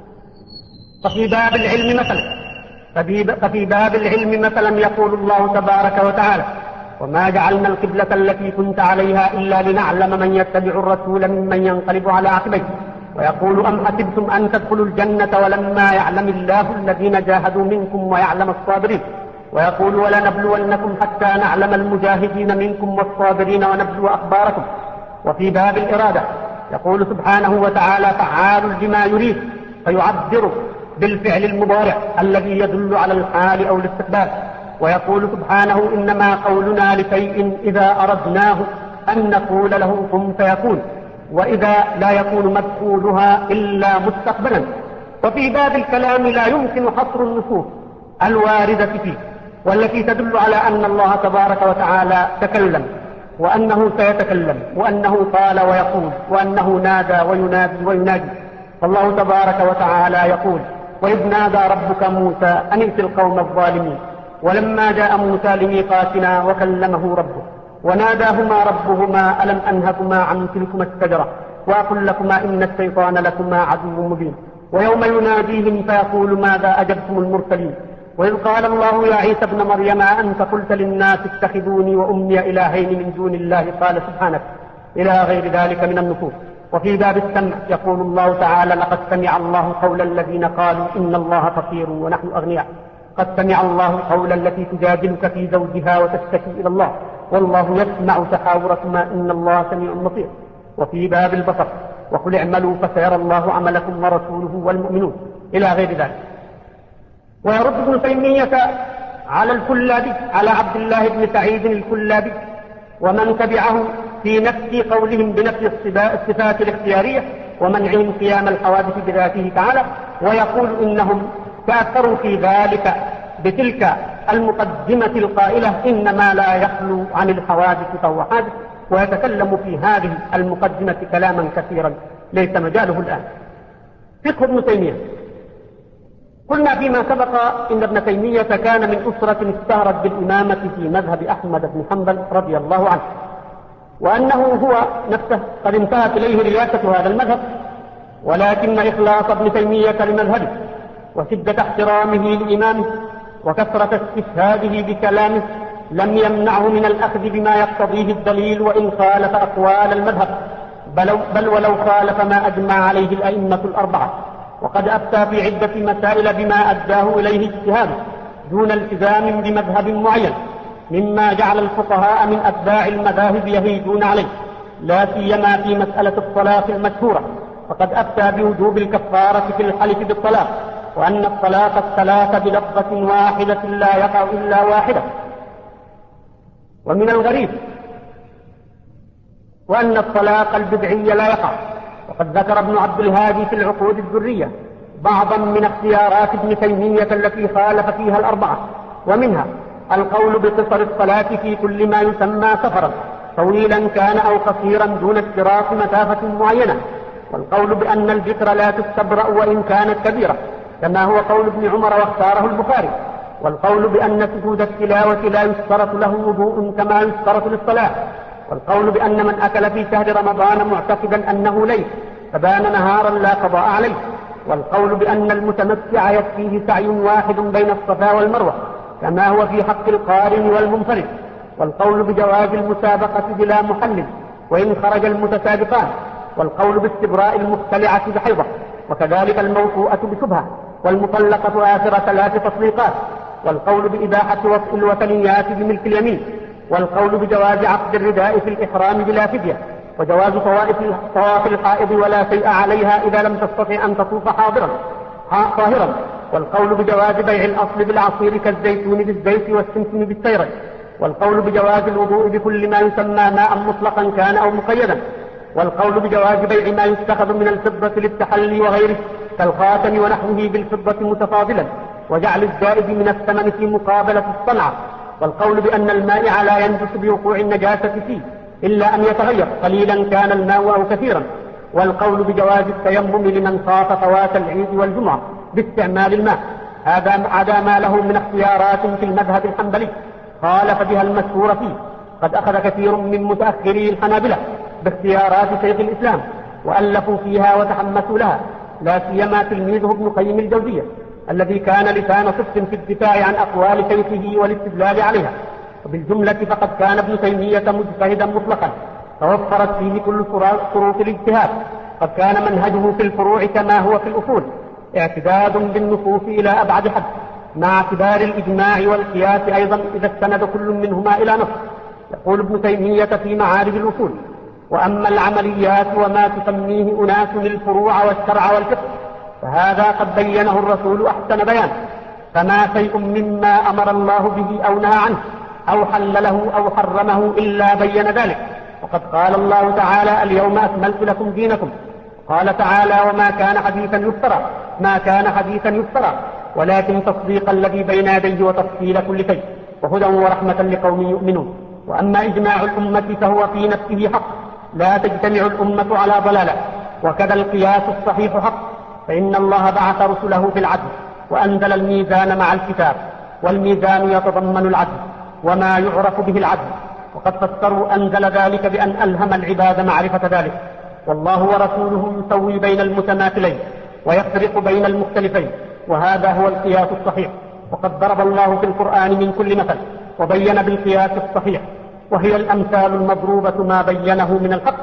ففي باب العلم مثلا ففي باب العلم مثلا يقول الله تبارك وتعالى: وما جعلنا القبلة التي كنت عليها إلا لنعلم من يتبع الرسول ممن ينقلب على عقبيه. ويقول: أم حسبتم أن تدخلوا الجنة ولما يعلم الله الذين جاهدوا منكم ويعلم الصابرين. ويقول: ولنبلونكم حتى نعلم المجاهدين منكم والصابرين ونبلو أخباركم. وفي باب الإرادة يقول سبحانه وتعالى: فعال لما يريد، فيعبر بالفعل المضارع الذي يدل على الحال أو الاستقبال. ويقول سبحانه: إنما قولنا لشيء إذا أردناه أن نقول له كن فيكون، وإذا لا يكون مفعولها إلا مستقبلا. وفي باب الكلام لا يمكن حصر النصوص الواردة فيه والتي تدل على أن الله تبارك وتعالى تكلم، وأنه سيتكلم، وأنه قال ويقول، وأنه نادى وينادي وينادي. فالله تبارك وتعالى يقول: وإذ نادى ربك موسى أن ائت القوم الظالمين. ولما جاء موسى لميقاتنا وكلمه ربه وناداهما ربهما: ألم أنهكما عن تلكما الشجرة وأقل لكما إن الشيطان لكما عدو مبين. ويوم يناديهم فيقول: ماذا أجبتم المرسلين. وإذ قال الله: يا عيسى ابن مريم أنت قلت للناس اتخذوني وأمي إلهين من دون الله، قال سبحانك، إلى غير ذلك من النصوص. وفي باب السمع يقول الله تعالى: لقد سمع الله قول الذين قالوا إن الله فقير ونحن أغنياء، قد سمع الله قول التي تجادلك في زوجها وتشتكي إلى الله والله يسمع تحاوركما إن الله سميع بصير. وفي باب البصر: وقل اعملوا فسيرى الله عملكم ورسوله والمؤمنون، إلى غير ذلك. ويرد ابن تيمية على الكلابي على عبد الله بن سعيد الكلابي ومن تبعه في نفس قولهم بنفي الصفات الاختيارية ومنعهم قيام الحوادث بذاته تعالى، ويقول إنهم تأثروا في ذلك بتلك المقدمة القائلة إنما لا يخلو عن الحوادث فهو حادث، ويتكلم في هذه المقدمة كلاما كثيرا ليس مجاله الآن. فقه ابن تيمية: قلنا فيما سبق إن ابن تيمية كان من أسرة اشتهرت بالإمامة في مذهب أحمد بن حنبل رضي الله عنه، وأنه هو نفسه قد انتهت إليه رياسة هذا المذهب، ولكن إخلاص ابن تيمية لمذهبه وشدة احترامه لإمامه وكثرة استشهاده بكلامه لم يمنعه من الأخذ بما يقتضيه الدليل وإن خالف أقوال المذهب، بل, بل ولو خالف ما أجمع عليه الأئمة الأربعة. وقد أفتى في عدة مسائل بما أداه إليه اجتهاده دون التزام بمذهب معين، مما جعل الفقهاء من أتباع المذاهب يهيجون عليه، لا سيما في مسألة الطلاق المشهورة، فقد أفتى بوجوب الكفارة في الحلف بالطلاق، وأن الطلاق الثلاث بلفظة واحدة لا يقع إلا واحدة. ومن الغريب وأن الطلاق البدعي لا يقع. وقد ذكر ابن عبد الهادي في العقود الدرية بعضا من اختيارات ابن تيمية التي خالف فيها الأربعة، ومنها القول بقصر الصلاة في كل ما يسمى سفرا طويلا كان أو قصيرا دون اشتراط مسافة معينة، والقول بأن البكر لا تستبرأ وإن كانت كبيرة كما هو قول ابن عمر واختاره البخاري، والقول بأن سجود التلاوة لا يشترط له وضوء كما يشترط للصلاة، والقول بأن من أكل في شهر رمضان معتقدا أنه ليل فبان نهارا لا قضاء عليه، والقول بأن المتمتع يكفيه سعي واحد بين الصفا والمروة كما هو في حق القارن والمنفرد، والقول بجواز المسابقة بلا محلل وإن خرج المتسابقان، والقول باستبراء المختلعة بحيضة، وكذلك الموطوءة بشبهة، والمطلقة آخر ثلاث تطليقات، والقول بإباحة وطء الوثنيات بملك اليمين، والقول بجواز عقد الرداء في الإحرام بلا فدية، وجواز طواف الحائض ولا شيء عليها إذا لم تستطع أن تطوف حاضرا طاهرا، والقول بجواز بيع الأصل بالعصير كالزيتون بالزيت والسمسم بالسيرج، والقول بجواز الوضوء بكل ما يسمى ماء مطلقا كان أو مقيدا، والقول بجواز بيع ما يتخذ من الفضة للتحلي وغيره كالخاتم ونحوه بالفضة متفاضلا، وجعل الزائد من الثمن في مقابلة الصنعة، والقول بأن المائع لا ينجس بوقوع النجاسة فيه إلا أن يتغير قليلا كان الماء أو كثيرا، والقول بجواز التيمم لمن خاف فوات العيد والجمعة باستعمال الماء. هذا عدا ما له من اختيارات في المذهب الحنبلي خالف بها المشهور فيه. قد أخذ كثير من متأخري الحنابلة باختيارات شيخ الإسلام وألفوا فيها وتحمسوا لها، لا سيما تلميذه ابن قيم الجوزية الذي كان لسان صدق في الدفاع عن أقوال شيخه والاستدلال عليها. وبالجملة فقد كان ابن تيمية مجتهدا مطلقا توفرت فيه كل شروط الاجتهاد، قد كان منهجه في الفروع كما هو في الأصول اعتداد بالنصوص إلى أبعد حد مع اعتبار الإجماع والقياس أيضا إذا استند كل منهما إلى نص. يقول ابن تيمية في معارج الأصول: وأما العمليات وما تسميه أناس الفروع والشرع والفقه فهذا قد بينه الرسول أحسن بيان، فما شيء مما أمر الله به أو نهى عنه أو حلله أو حرمه إلا بين ذلك. وقد قال الله تعالى: اليوم أكملت لكم دينكم. قال تعالى: وما كان حديثا يفترى ما كان حديثا يفترى ولكن تصديق الذي بين يديه وتفصيل كل شيء وهدى ورحمة لقوم يؤمنون. وأما إجماع الأمة فهو في نفسه حق، لا تجتمع الأمة على ضلالة. وكذا القياس الصحيح حق، فإن الله بعث رسله بالعدل وأنزل الميزان مع الكتاب، والميزان يتضمن العدل وما يعرف به العدل، وقد فسروا أنزل ذلك بأن ألهم العباد معرفة ذلك. والله ورسوله يسوي بين المتماثلين ويفرق بين المختلفين، وهذا هو القياس الصحيح. وقد ضرب الله في القرآن من كل مثل وبين بالقياس الصحيح، وهي الأمثال المضروبة ما بينه من الحق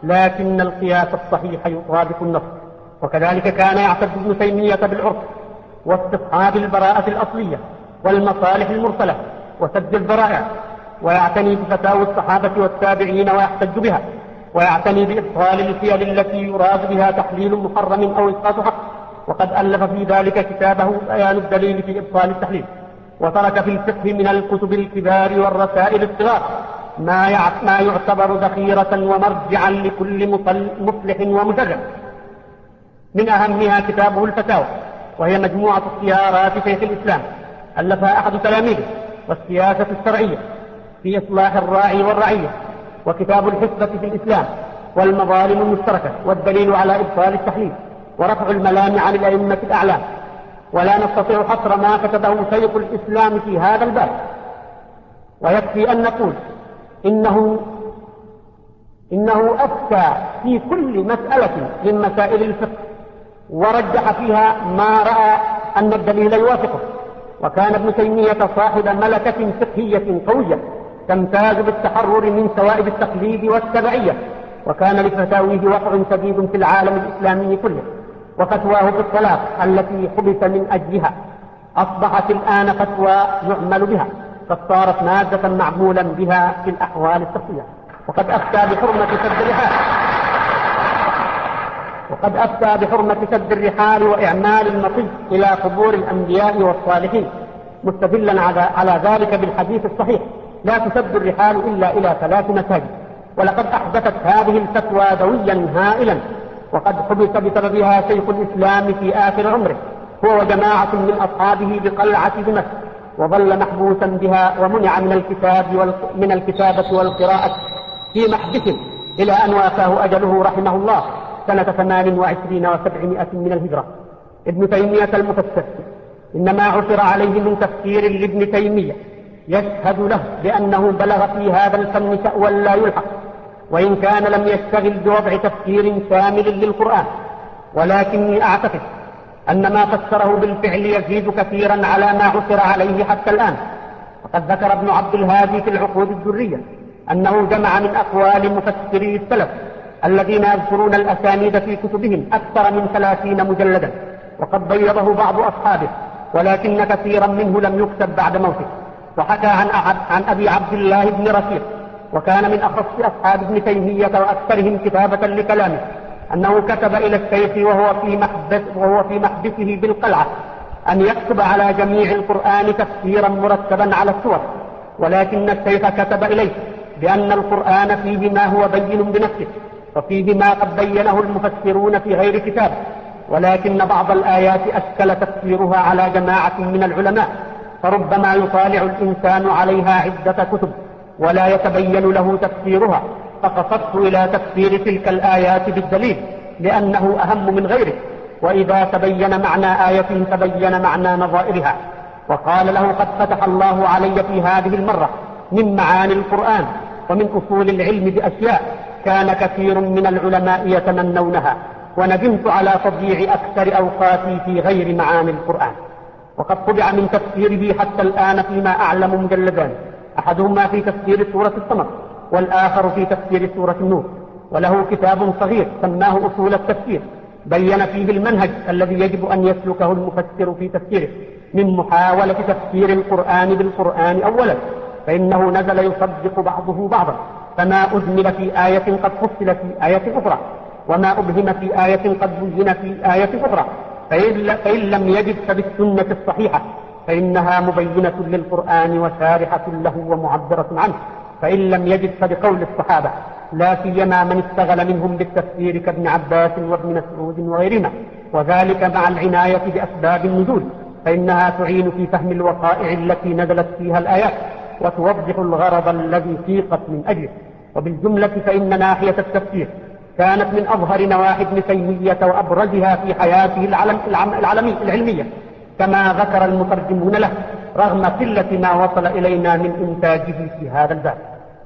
لكن القياس الصحيح يطابق النص. وكذلك كان يعتد ابن تيمية بالعرف واستصحاب البراءة الأصلية والمصالح المرسلة وسد الذرائع، ويعتني بفتاوى الصحابة والتابعين ويحتج بها، ويعتني بإبطال الفعل التي يراد بها تحليل محرم أو إسقاط حق، وقد ألف في ذلك كتابه بيان الدليل في إبطال التحليل. وترك في الفقه من الكتب الكبار والرسائل الصغار ما ما يعتبر ذخيرة ومرجعا لكل مصلح ومشرع. من أهمها كتابه الفتاوى، وهي مجموعة اختيارات شيخ الإسلام ألفها أحد تلاميذه، والسياسة الشرعية في إصلاح الراعي والرعية، وكتاب الحسبة في الإسلام، والمظالم المشتركة، والدليل على إبطال التحليل، ورفع الملام عن الأئمة الأعلام. ولا نستطيع حصر ما كتبه شيخ الإسلام في هذا الباب، ويكفي أن نقول إنه إنه أفتى في كل مسألة من مسائل الفقه ورجح فيها ما رأى أن الدليل يوافقه. وكان ابن تيمية صاحب ملكة فقهية قوية تمتاز بالتحرر من ثوائب التقليد والتبعية، وكان لفتاويه وقع شديد في العالم الإسلامي كله. وفتواه في الطلاق التي حبس من أجلها أصبحت الآن فتوى يعمل بها، قد صارت مادة معمولا بها في الأحوال الشخصية. وقد أفتى بحرمة سد الرحال وقد أفتى بحرمة سد الرحال وإعمال المطي إلى قبور الأنبياء والصالحين، مستدلا على ذلك بالحديث الصحيح: لا تسد الرحال إلا إلى ثلاث مساجد. ولقد أحدثت هذه الفتوى دويا هائلا، وقد حبس بسببها شيخ الإسلام في آخر عمره هو وجماعة من أصحابه بقلعة دمشق، وظل محبوسا بها ومنع من الكتاب من الكتابة والقراءة في محبس إلى أن وافاه أجله رحمه الله سنة ثمان وعشرين وسبعمائة من الهجرة. ابن تيمية المفسر إنما عثر عليه من تفسير لابن تيمية يشهد له بأنه بلغ في هذا الفن شأوا لا يلحق، وإن كان لم يشتغل بوضع تفسير كامل للقرآن. ولكني أعتقد أن ما فسره بالفعل يزيد كثيرا على ما عثر عليه حتى الآن. وقد ذكر ابن عبد الهادي في العقود الدرية أنه جمع من أقوال مفسري السلف الذين يذكرون الأسانيد في كتبهم أكثر من ثلاثين مجلدا، وقد بيضه بعض أصحابه، ولكن كثيرا منه لم يكتب بعد موته. وحكى عن, عن أبي عبد الله بن رشيد، وكان من أخص أصحاب ابن تيمية وأكثرهم كتابة لكلامه، أنه كتب إلى الشيخ وهو في محبس وهو في محبسه بالقلعة أن يكتب على جميع القرآن تفسيرا مرتبا على السور، ولكن الشيخ كتب إليه بأن القرآن فيه ما هو بين بنفسه، وفيه ما قد بينه المفسرون في غير كتاب، ولكن بعض الآيات أشكل تفسيرها على جماعة من العلماء، فربما يطالع الإنسان عليها عدة كتب ولا يتبين له تفسيرها، فقصدت إلى تفسير تلك الآيات بالدليل لأنه أهم من غيره، وإذا تبين معنى آية تبين معنى نظائرها. وقال له: قد فتح الله علي في هذه المرة من معاني القرآن ومن أصول العلم بأشياء كان كثير من العلماء يتمنونها، وندمت على تضييع أكثر أوقاتي في غير معاني القرآن. وقد طبع من تفسيره حتى الآن فيما أعلم مجلدان، أحدهما في تفسير سورة القمر، والآخر في تفسير سورة النور. وله كتاب صغير سماه أصول التفسير، بين فيه المنهج الذي يجب أن يسلكه المفسر في تفسيره، من محاولة تفسير القرآن بالقرآن أولا، فإنه نزل يصدق بعضه بعضا، فما أجمل في آية قد فصل في آية أخرى، وما أبهم في آية قد بين في آية أخرى، فإن لم يجد فبالسنة الصحيحة، فإنها مبينة للقرآن وشارحة له ومعبرة عنه، فإن لم يجد فبقول الصحابة، لا سيما من اشتغل منهم بالتفسير كابن عباس وابن مسعود وغيرهما، وذلك مع العناية بأسباب النزول، فإنها تعين في فهم الوقائع التي نزلت فيها الآيات، وتوضح الغرض الذي سيقت من أجله. وبالجملة فإن ناحية التفسير كانت من أظهر نواحي ابن تيمية وأبرزها في حياته العلم العلمي العلمية، كما ذكر المترجمون له، رغم قلة ما وصل إلينا من إنتاجه في هذا الباب.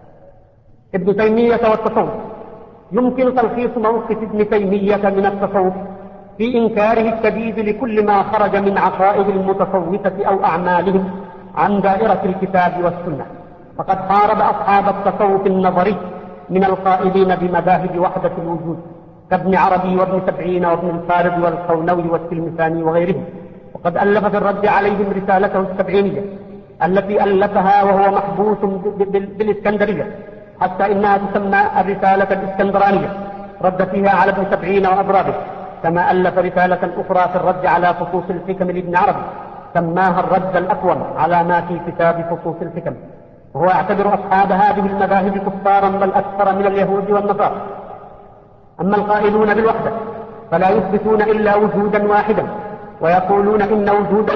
ابن تيمية والتصوف. يمكن تلخيص موقف ابن تيمية من التصوف في إنكاره الشديد لكل ما خرج من عقائد المتصوفة أو أعمالهم عن دائرة الكتاب والسنة، فقد حارب أصحاب التصوف النظري من القائلين بمذاهب وحدة الوجود كابن عربي وابن سبعين وابن الفارض والقونوي والتلمساني وغيرهم. وقد ألف في الرد عليهم رسالته السبعينية التي ألفها وهو محبوس بالإسكندرية، حتى إنها تسمى الرسالة الإسكندرانية، رد فيها على ابن سبعين وأضرابه. كما ألف رسالة أخرى في الرد على فصوص الحكم لابن عربي سماها الرد الأقوم على ما في كتاب فصوص الحكم. وهو يعتبر أصحاب هذه المذاهب كفارا بل أكثر من اليهود والنصارى. أما القائلون بالوحدة فلا يثبتون إلا وجودا واحدا، ويقولون إن وجود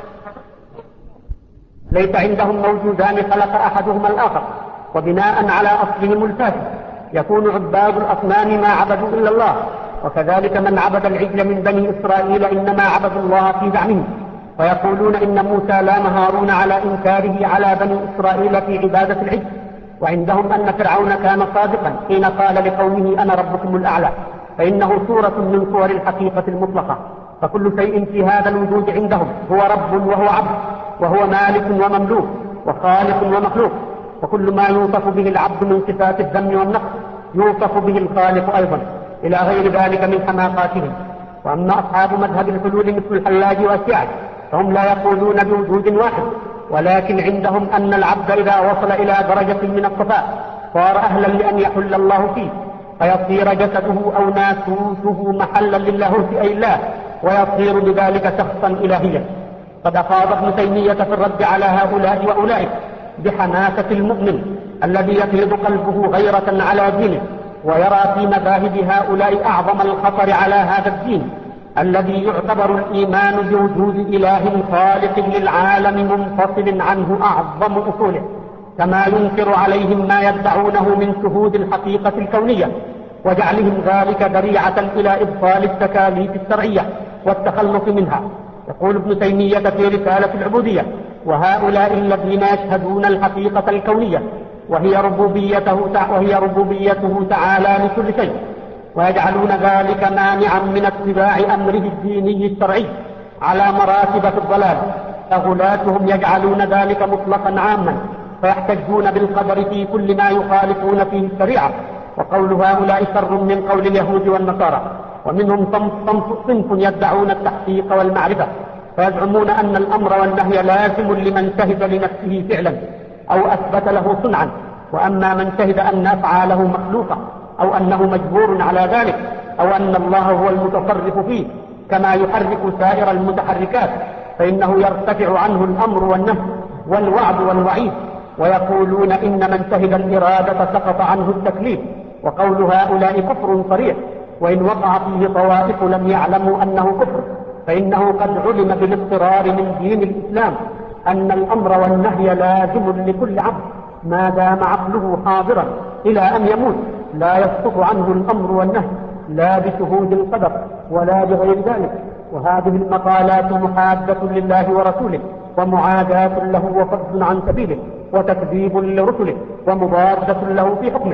ليس عندهم موجودان خلق أحدهما الآخر، وبناء على أصلهم الفاسد يكون عباد الأصنام ما عبدوا إلا الله، وكذلك من عبد العجل من بني إسرائيل إنما عبدوا الله في زعمهم. ويقولون إن موسى لام هارون على إنكاره على بني إسرائيل في عبادة العجل، وعندهم أن فرعون كان صادقا حين قال لقومه أنا ربكم الأعلى، فإنه صورة من صور الحقيقة المطلقة. فكل شيء في هذا الوجود عندهم هو رب وهو عبد، وهو مالك ومملوك، وخالق ومخلوق. وكل ما يوصف به العبد من صفات الذم والنقص يوصف به الخالق أيضا، إلى غير ذلك من حماقاتهم. وأما أصحاب مذهب الحلول مثل الحلاج وأشياعه فهم لا يقولون بوجود واحد، ولكن عندهم أن العبد إذا وصل إلى درجة من الصفاء صار أهلا لأن يحل الله فيه، فيصير جسده أو ناسوته محلا للاهوت أي الله، ويصير بذلك شخصا إلهيا. قد أفاض ابن تيمية في الرد على هؤلاء وأولئك بحماسة المؤمن الذي يفيض قلبه غيرة على دينه، ويرى في مذاهب هؤلاء أعظم الخطر على هذا الدين الذي يعتبر الإيمان بوجود إله خالق للعالم منفصل عنه أعظم أصوله، كما ينكر عليهم ما يدعونه من شهود الحقيقة الكونية وجعلهم ذلك ذريعة إلى إبطال التكاليف الشرعية والتخلص منها. يقول ابن تيمية في رسالة العبودية: وهؤلاء الذين يشهدون الحقيقة الكونية وهي ربوبيته وهي ربوبيته تعالى لكل شيء، ويجعلون ذلك مانعا من اتباع أمره الديني الشرعي على مراتب في الضلال، فغلاتهم يجعلون ذلك مطلقا عاما، فيحتجون بالقدر في كل ما يخالفون فيه الشريعة. وقول هؤلاء شر من قول اليهود والنصارى. ومنهم صنف يدعون التحقيق والمعرفة، فيزعمون أن الأمر والنهي لازم لمن شهد لنفسه فعلا أو أثبت له صنعا، وأما من شهد أن أفعاله مخلوقة أو أنه مجبور على ذلك أو أن الله هو المتصرف فيه كما يحرك سائر المتحركات فإنه يرتفع عنه الأمر والنهي والوعد والوعيد. ويقولون إن من شهد الإرادة سقط عنه التكليف. وقول هؤلاء كفر صريح، وإن وقع فيه طوائف لم يعلموا أنه كفر، فإنه قد علم بالاضطرار من دين الإسلام أن الأمر والنهي لازم لكل عبد ما دام عقله حاضرا إلى أن يموت، لا يسقط عنه الأمر والنهي لا بشهود القدر ولا بغير ذلك. وهذه المقالات محادة لله ورسوله ومعاداة له وصد عن سبيله وتكذيب لرسله ومضادة له في حكمه.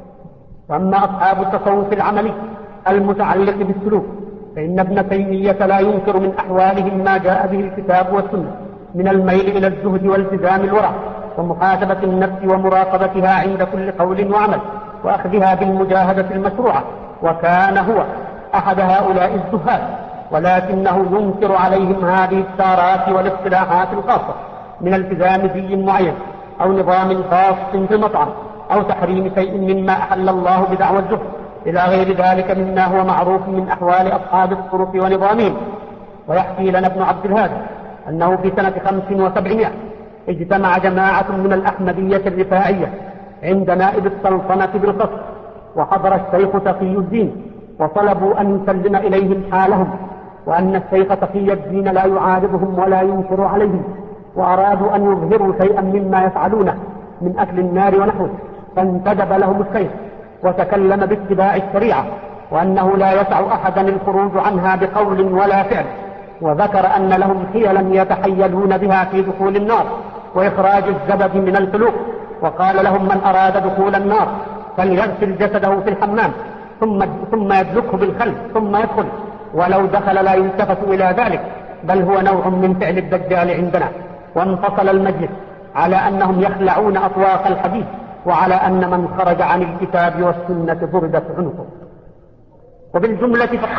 وأما أصحاب التصوف العملي المتعلق بالسلوك فإن ابن تيمية لا ينكر من أحوالهم ما جاء به الكتاب والسنة من الميل إلى الزهد والتزام الورع ومحاسبة النفس ومراقبتها عند كل قول وعمل وأخذها بالمجاهدة المشروعة، وكان هو أحد هؤلاء الزهاد، ولكنه ينكر عليهم هذه التارات والاصطلاحات الخاصة من التزام دين معين أو نظام خاص في المطعم أو تحريم شيء مما أحل الله بدعوى الزهد إلى غير ذلك مما هو معروف من أحوال أصحاب الطرق ونظامهم. ويحكي لنا ابن عبد الهادي أنه في سنة خمس وسبعمائة اجتمع جماعة من الأحمدية الرفاعية عند نائب السلطنة بالقصر، وحضر الشيخ تقي الدين وطلبوا أن يسلم إليهم حالهم، وأن الشيخ تقي الدين لا يعارضهم ولا ينكر عليهم، وأرادوا أن يظهروا شيئا مما يفعلونه من أكل النار ونحوه، فانتدب لهم الشيخ وتكلم باتباع الشريعة وأنه لا يسع أحدا الخروج عنها بقول ولا فعل، وذكر أن لهم حيلا يتحيلون بها في دخول النار وإخراج الزبد من الفلوق، وقال لهم من أراد دخول النار فليغسل جسده في الحمام ثم ثم يدلكه بالخل ثم يدخل، ولو دخل لا يلتفت إلى ذلك، بل هو نوع من فعل الدجال عندنا. وانفصل المجلس على أنهم يخلعون أطواق الحديث وعلى أن من خرج عن الكتاب والسنة ضربت عنقه. وبالجملة فقد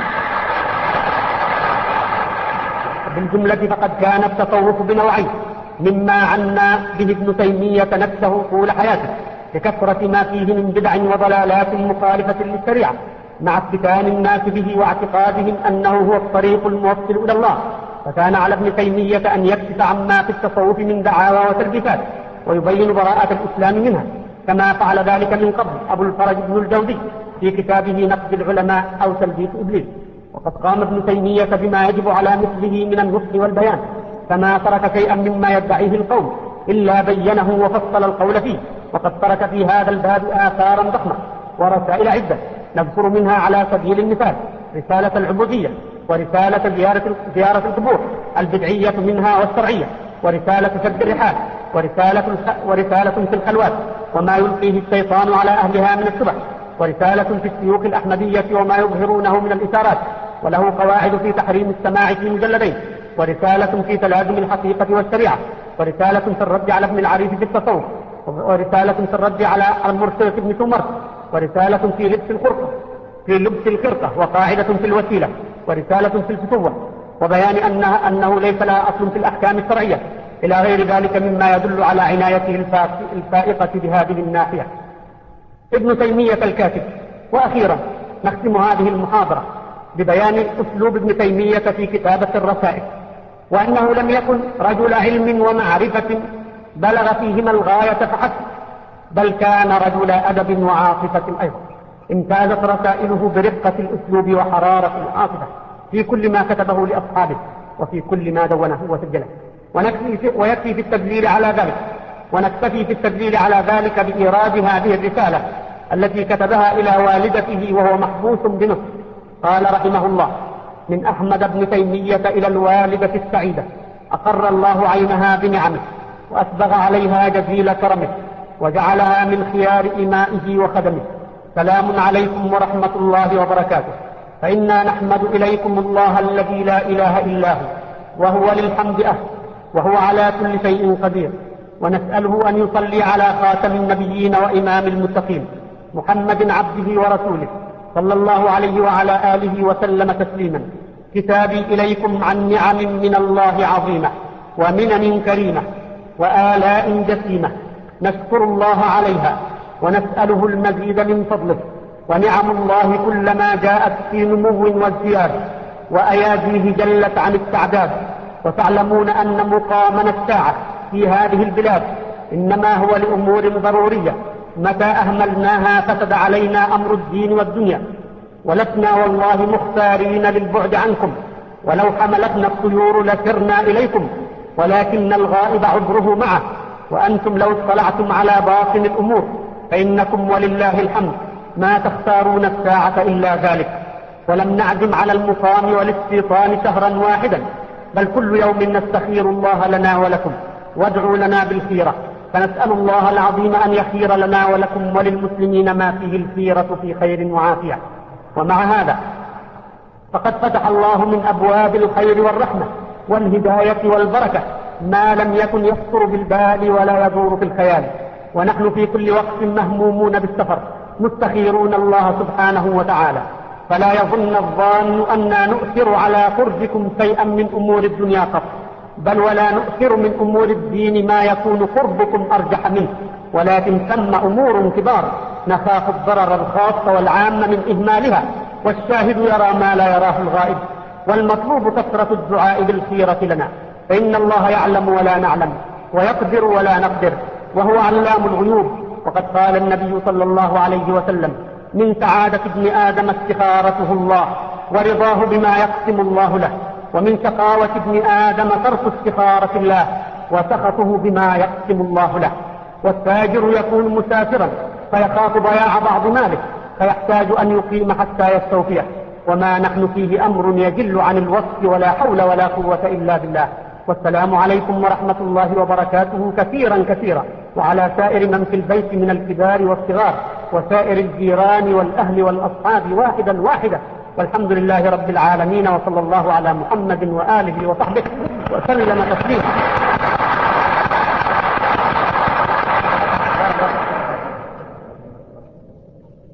بالجملة فقد كان التصوف بنوعين، مما عنى به ابن تيمية نفسه طول حياته لكثرة ما فيه من بدع وضلالات مخالفة للشريعة، مع افتتان الناس به واعتقادهم أنه هو الطريق الموصل إلى الله. فكان على ابن تيمية أن يكشف عما في التصوف من دعاوى وتلبيسات ويبين براءة الإسلام منها، كما فعل ذلك من قبل أبو الفرج بن الجوزي في كتابه نقد العلماء أو تلبيس إبليس. وقد قام ابن تيمية بما يجب على مثله من النصح والبيان، فما ترك شيئا مما يدعيه القوم إلا بينه وفصل القول فيه. وقد ترك في هذا الباب آثارا ضخمة ورسائل عدة، نذكر منها على سبيل المثال رسالة العبودية، ورسالة زيارة, زيارة القبور البدعية منها والشرعية، ورسالة سد الرحال، ورسالة, ورسالة في الخلوات وما يلقيه الشيطان على أهلها من الشبه، ورسالة في الشيوخ الأحمدية وما يظهرونه من الإشارات، وله قواعد في تحريم السماع في مجلدين، ورسالة في تلازم الحقيقة والشريعة، ورسالة في الرد على ابن العريف في التصوف، ورسالة في الرد على المرسل بن سمر، ورسالة في لبس الخرقة في لبس الخرقة وقاعدة في الوسيلة، ورسالة في الفتوة وبيان أنها أنه ليس لها أصل في الأحكام الشرعية، إلى غير ذلك مما يدل على عنايته الفائقة بهذه الناحية. ابن تيمية الكاتب. وأخيرا نختم هذه المحاضرة ببيان أسلوب ابن تيمية في كتابة الرسائل، وأنه لم يكن رجل علم ومعرفة بلغ فيهما الغاية فحسب، بل كان رجل أدب وعاطفة أيضا. امتازت رسائله برقة الأسلوب وحرارة العاطفة في كل ما كتبه لأصحابه وفي كل ما دونه وسجله، ويكفي في التدليل على ذلك ونكتفي في التدليل على ذلك بإيراد هذه الرسالة التي كتبها إلى والدته وهو محبوس بمصر. قال رحمه الله: من أحمد بن تيمية إلى الوالدة السعيدة، أقر الله عينها بنعمه وأسبغ عليها جزيل كرمه وجعلها من خيار إمائه وخدمه. سلام عليكم ورحمة الله وبركاته. فإنا نحمد إليكم الله الذي لا إله إلا هو، وهو للحمد أهل، وهو على كل شيء قدير، ونسأله أن يصلي على خاتم النبيين وإمام المتقين محمد عبده ورسوله صلى الله عليه وعلى آله وسلم تسليما. كتابي إليكم عن نعم من الله عظيمة ومنن كريمة وآلاء جسيمة، نشكر الله عليها ونسأله المزيد من فضله. ونعم الله كلما جاءت في نمو وازدياد، وأياديه جلت عن التعداد. وتعلمون أن مقامنا الساعة في هذه البلاد إنما هو لأمور ضرورية، متى أهملناها فسد علينا أمر الدين والدنيا، ولسنا والله مختارين للبعد عنكم، ولو حملتنا الطيور لسرنا إليكم، ولكن الغائب عذره معه، وأنتم لو اطلعتم على باطن الأمور فإنكم ولله الحمد ما تختارون الساعة إلا ذلك. ولم نعزم على المقام والاستيطان شهرا واحدا، بل كل يوم نستخير الله لنا ولكم، وادعوا لنا بالخيرة، فنسأل الله العظيم أن يخير لنا ولكم وللمسلمين ما فيه الخيرة في خير وعافية. ومع هذا فقد فتح الله من أبواب الخير والرحمة والهداية والبركة ما لم يكن يخطر بالبال ولا يدور في الخيال، ونحن في كل وقت مهمومون بالسفر مستخيرون الله سبحانه وتعالى. فلا يظن الظان أننا نؤثر على قربكم شيئا من أمور الدنيا قط، بل ولا نؤثر من أمور الدين ما يكون قربكم أرجح منه، ولكن ثم أمور كبار نخاف الضرر الخاص والعام من إهمالها، والشاهد يرى ما لا يراه الغائب، والمطلوب كثرة الدعاء بالخيرة لنا، فإن الله يعلم ولا نعلم، ويقدر ولا نقدر، وهو علام الغيوب. وقد قال النبي صلى الله عليه وسلم: من سعادة ابن آدم استخارته الله ورضاه بما يقسم الله له، ومن شقاوة ابن آدم ترك استخارة الله وسخطه بما يقسم الله له. والتاجر يكون مسافرا فيخاف ضياع بعض ماله فيحتاج أن يقيم حتى يستوفيه، وما نحن فيه أمر يجل عن الوصف، ولا حول ولا قوة إلا بالله. والسلام عليكم ورحمة الله وبركاته كثيرا كثيرا، وعلى سائر من في البيت من الكبار والصغار، وسائر الجيران والأهل والأصحاب واحدا واحدا، والحمد لله رب العالمين، وصلى الله على محمد وآله وصحبه وسلم تسليما.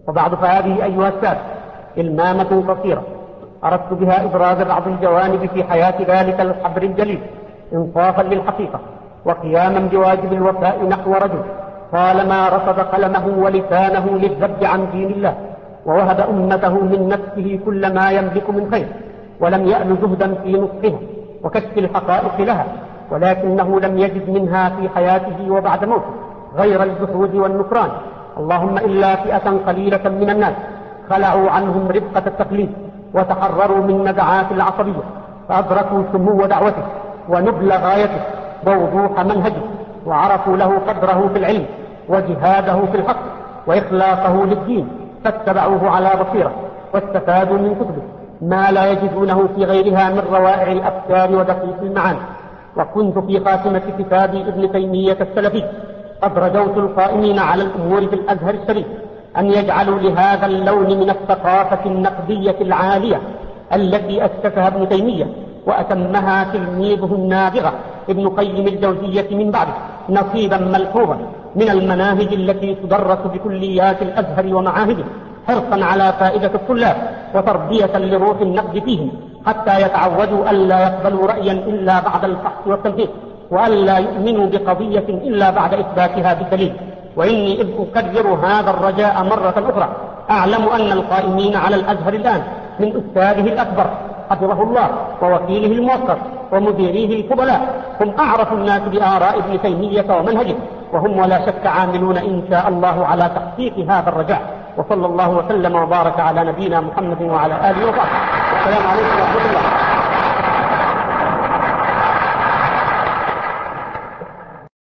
وبعد فهذه أيها السادة إلمامة قصيرة أردت بها إبراز بعض الجوانب في حياة ذلك الحبر الجليل إنصافا للحقيقة وقياما بواجب الوفاء نحو رجل طالما رصد قلمه ولسانه للذب عن دين الله، ووهب أمته من نفسه كل ما يملك من خير، ولم يأل جهدا في نصحها وكشف الحقائق لها، ولكنه لم يجد منها في حياته وبعد موته غير الجحود والنكران، اللهم إلا فئة قليلة من الناس خلعوا عنهم رفقة التقليد وتحرروا من نزعات العصبية، فأدركوا سمو دعوته ونبل غايته ووضوح منهجه، وعرفوا له قدره في العلم وجهاده في الحق وإخلاصه للدين، فاتبعوه على بصيرة واستفادوا من كتبه ما لا يجدونه في غيرها من روائع الأفكار ودقيق المعاني. وكنت في خاتمة كتاب ابن تيمية السلفي قد رجوت القائمين على الأمور في الأزهر الشريف أن يجعلوا لهذا اللون من الثقافة النقدية العالية التي أسسها ابن تيمية وأتمها تلميذه النابغة ابن قيم الجوزية من بعده نصيبا ملحوظا من المناهج التي تدرس بكليات الأزهر ومعاهده، حرصا على فائدة الطلاب وتربية لروح النقد فيهم، حتى يتعودوا ألا يقبلوا رأيا إلا بعد الفحص والتنفيذ، وألا يؤمنوا بقضية إلا بعد إثباتها بالدليل. وإني إذ أكرر هذا الرجاء مرة أخرى أعلم أن القائمين على الأزهر الآن من أستاذه الأكبر حفظه الله ووكيله الموقر ومديريه الفضلاء هم أعرف الناس بآراء ابن تيمية ومنهجه، وهم ولا شك عاملون إن شاء الله على تحقيق هذا الرجاء. وصلى الله وسلم وبارك على نبينا محمد وعلى آله وصحبه. السلام عليكم ورحمة الله.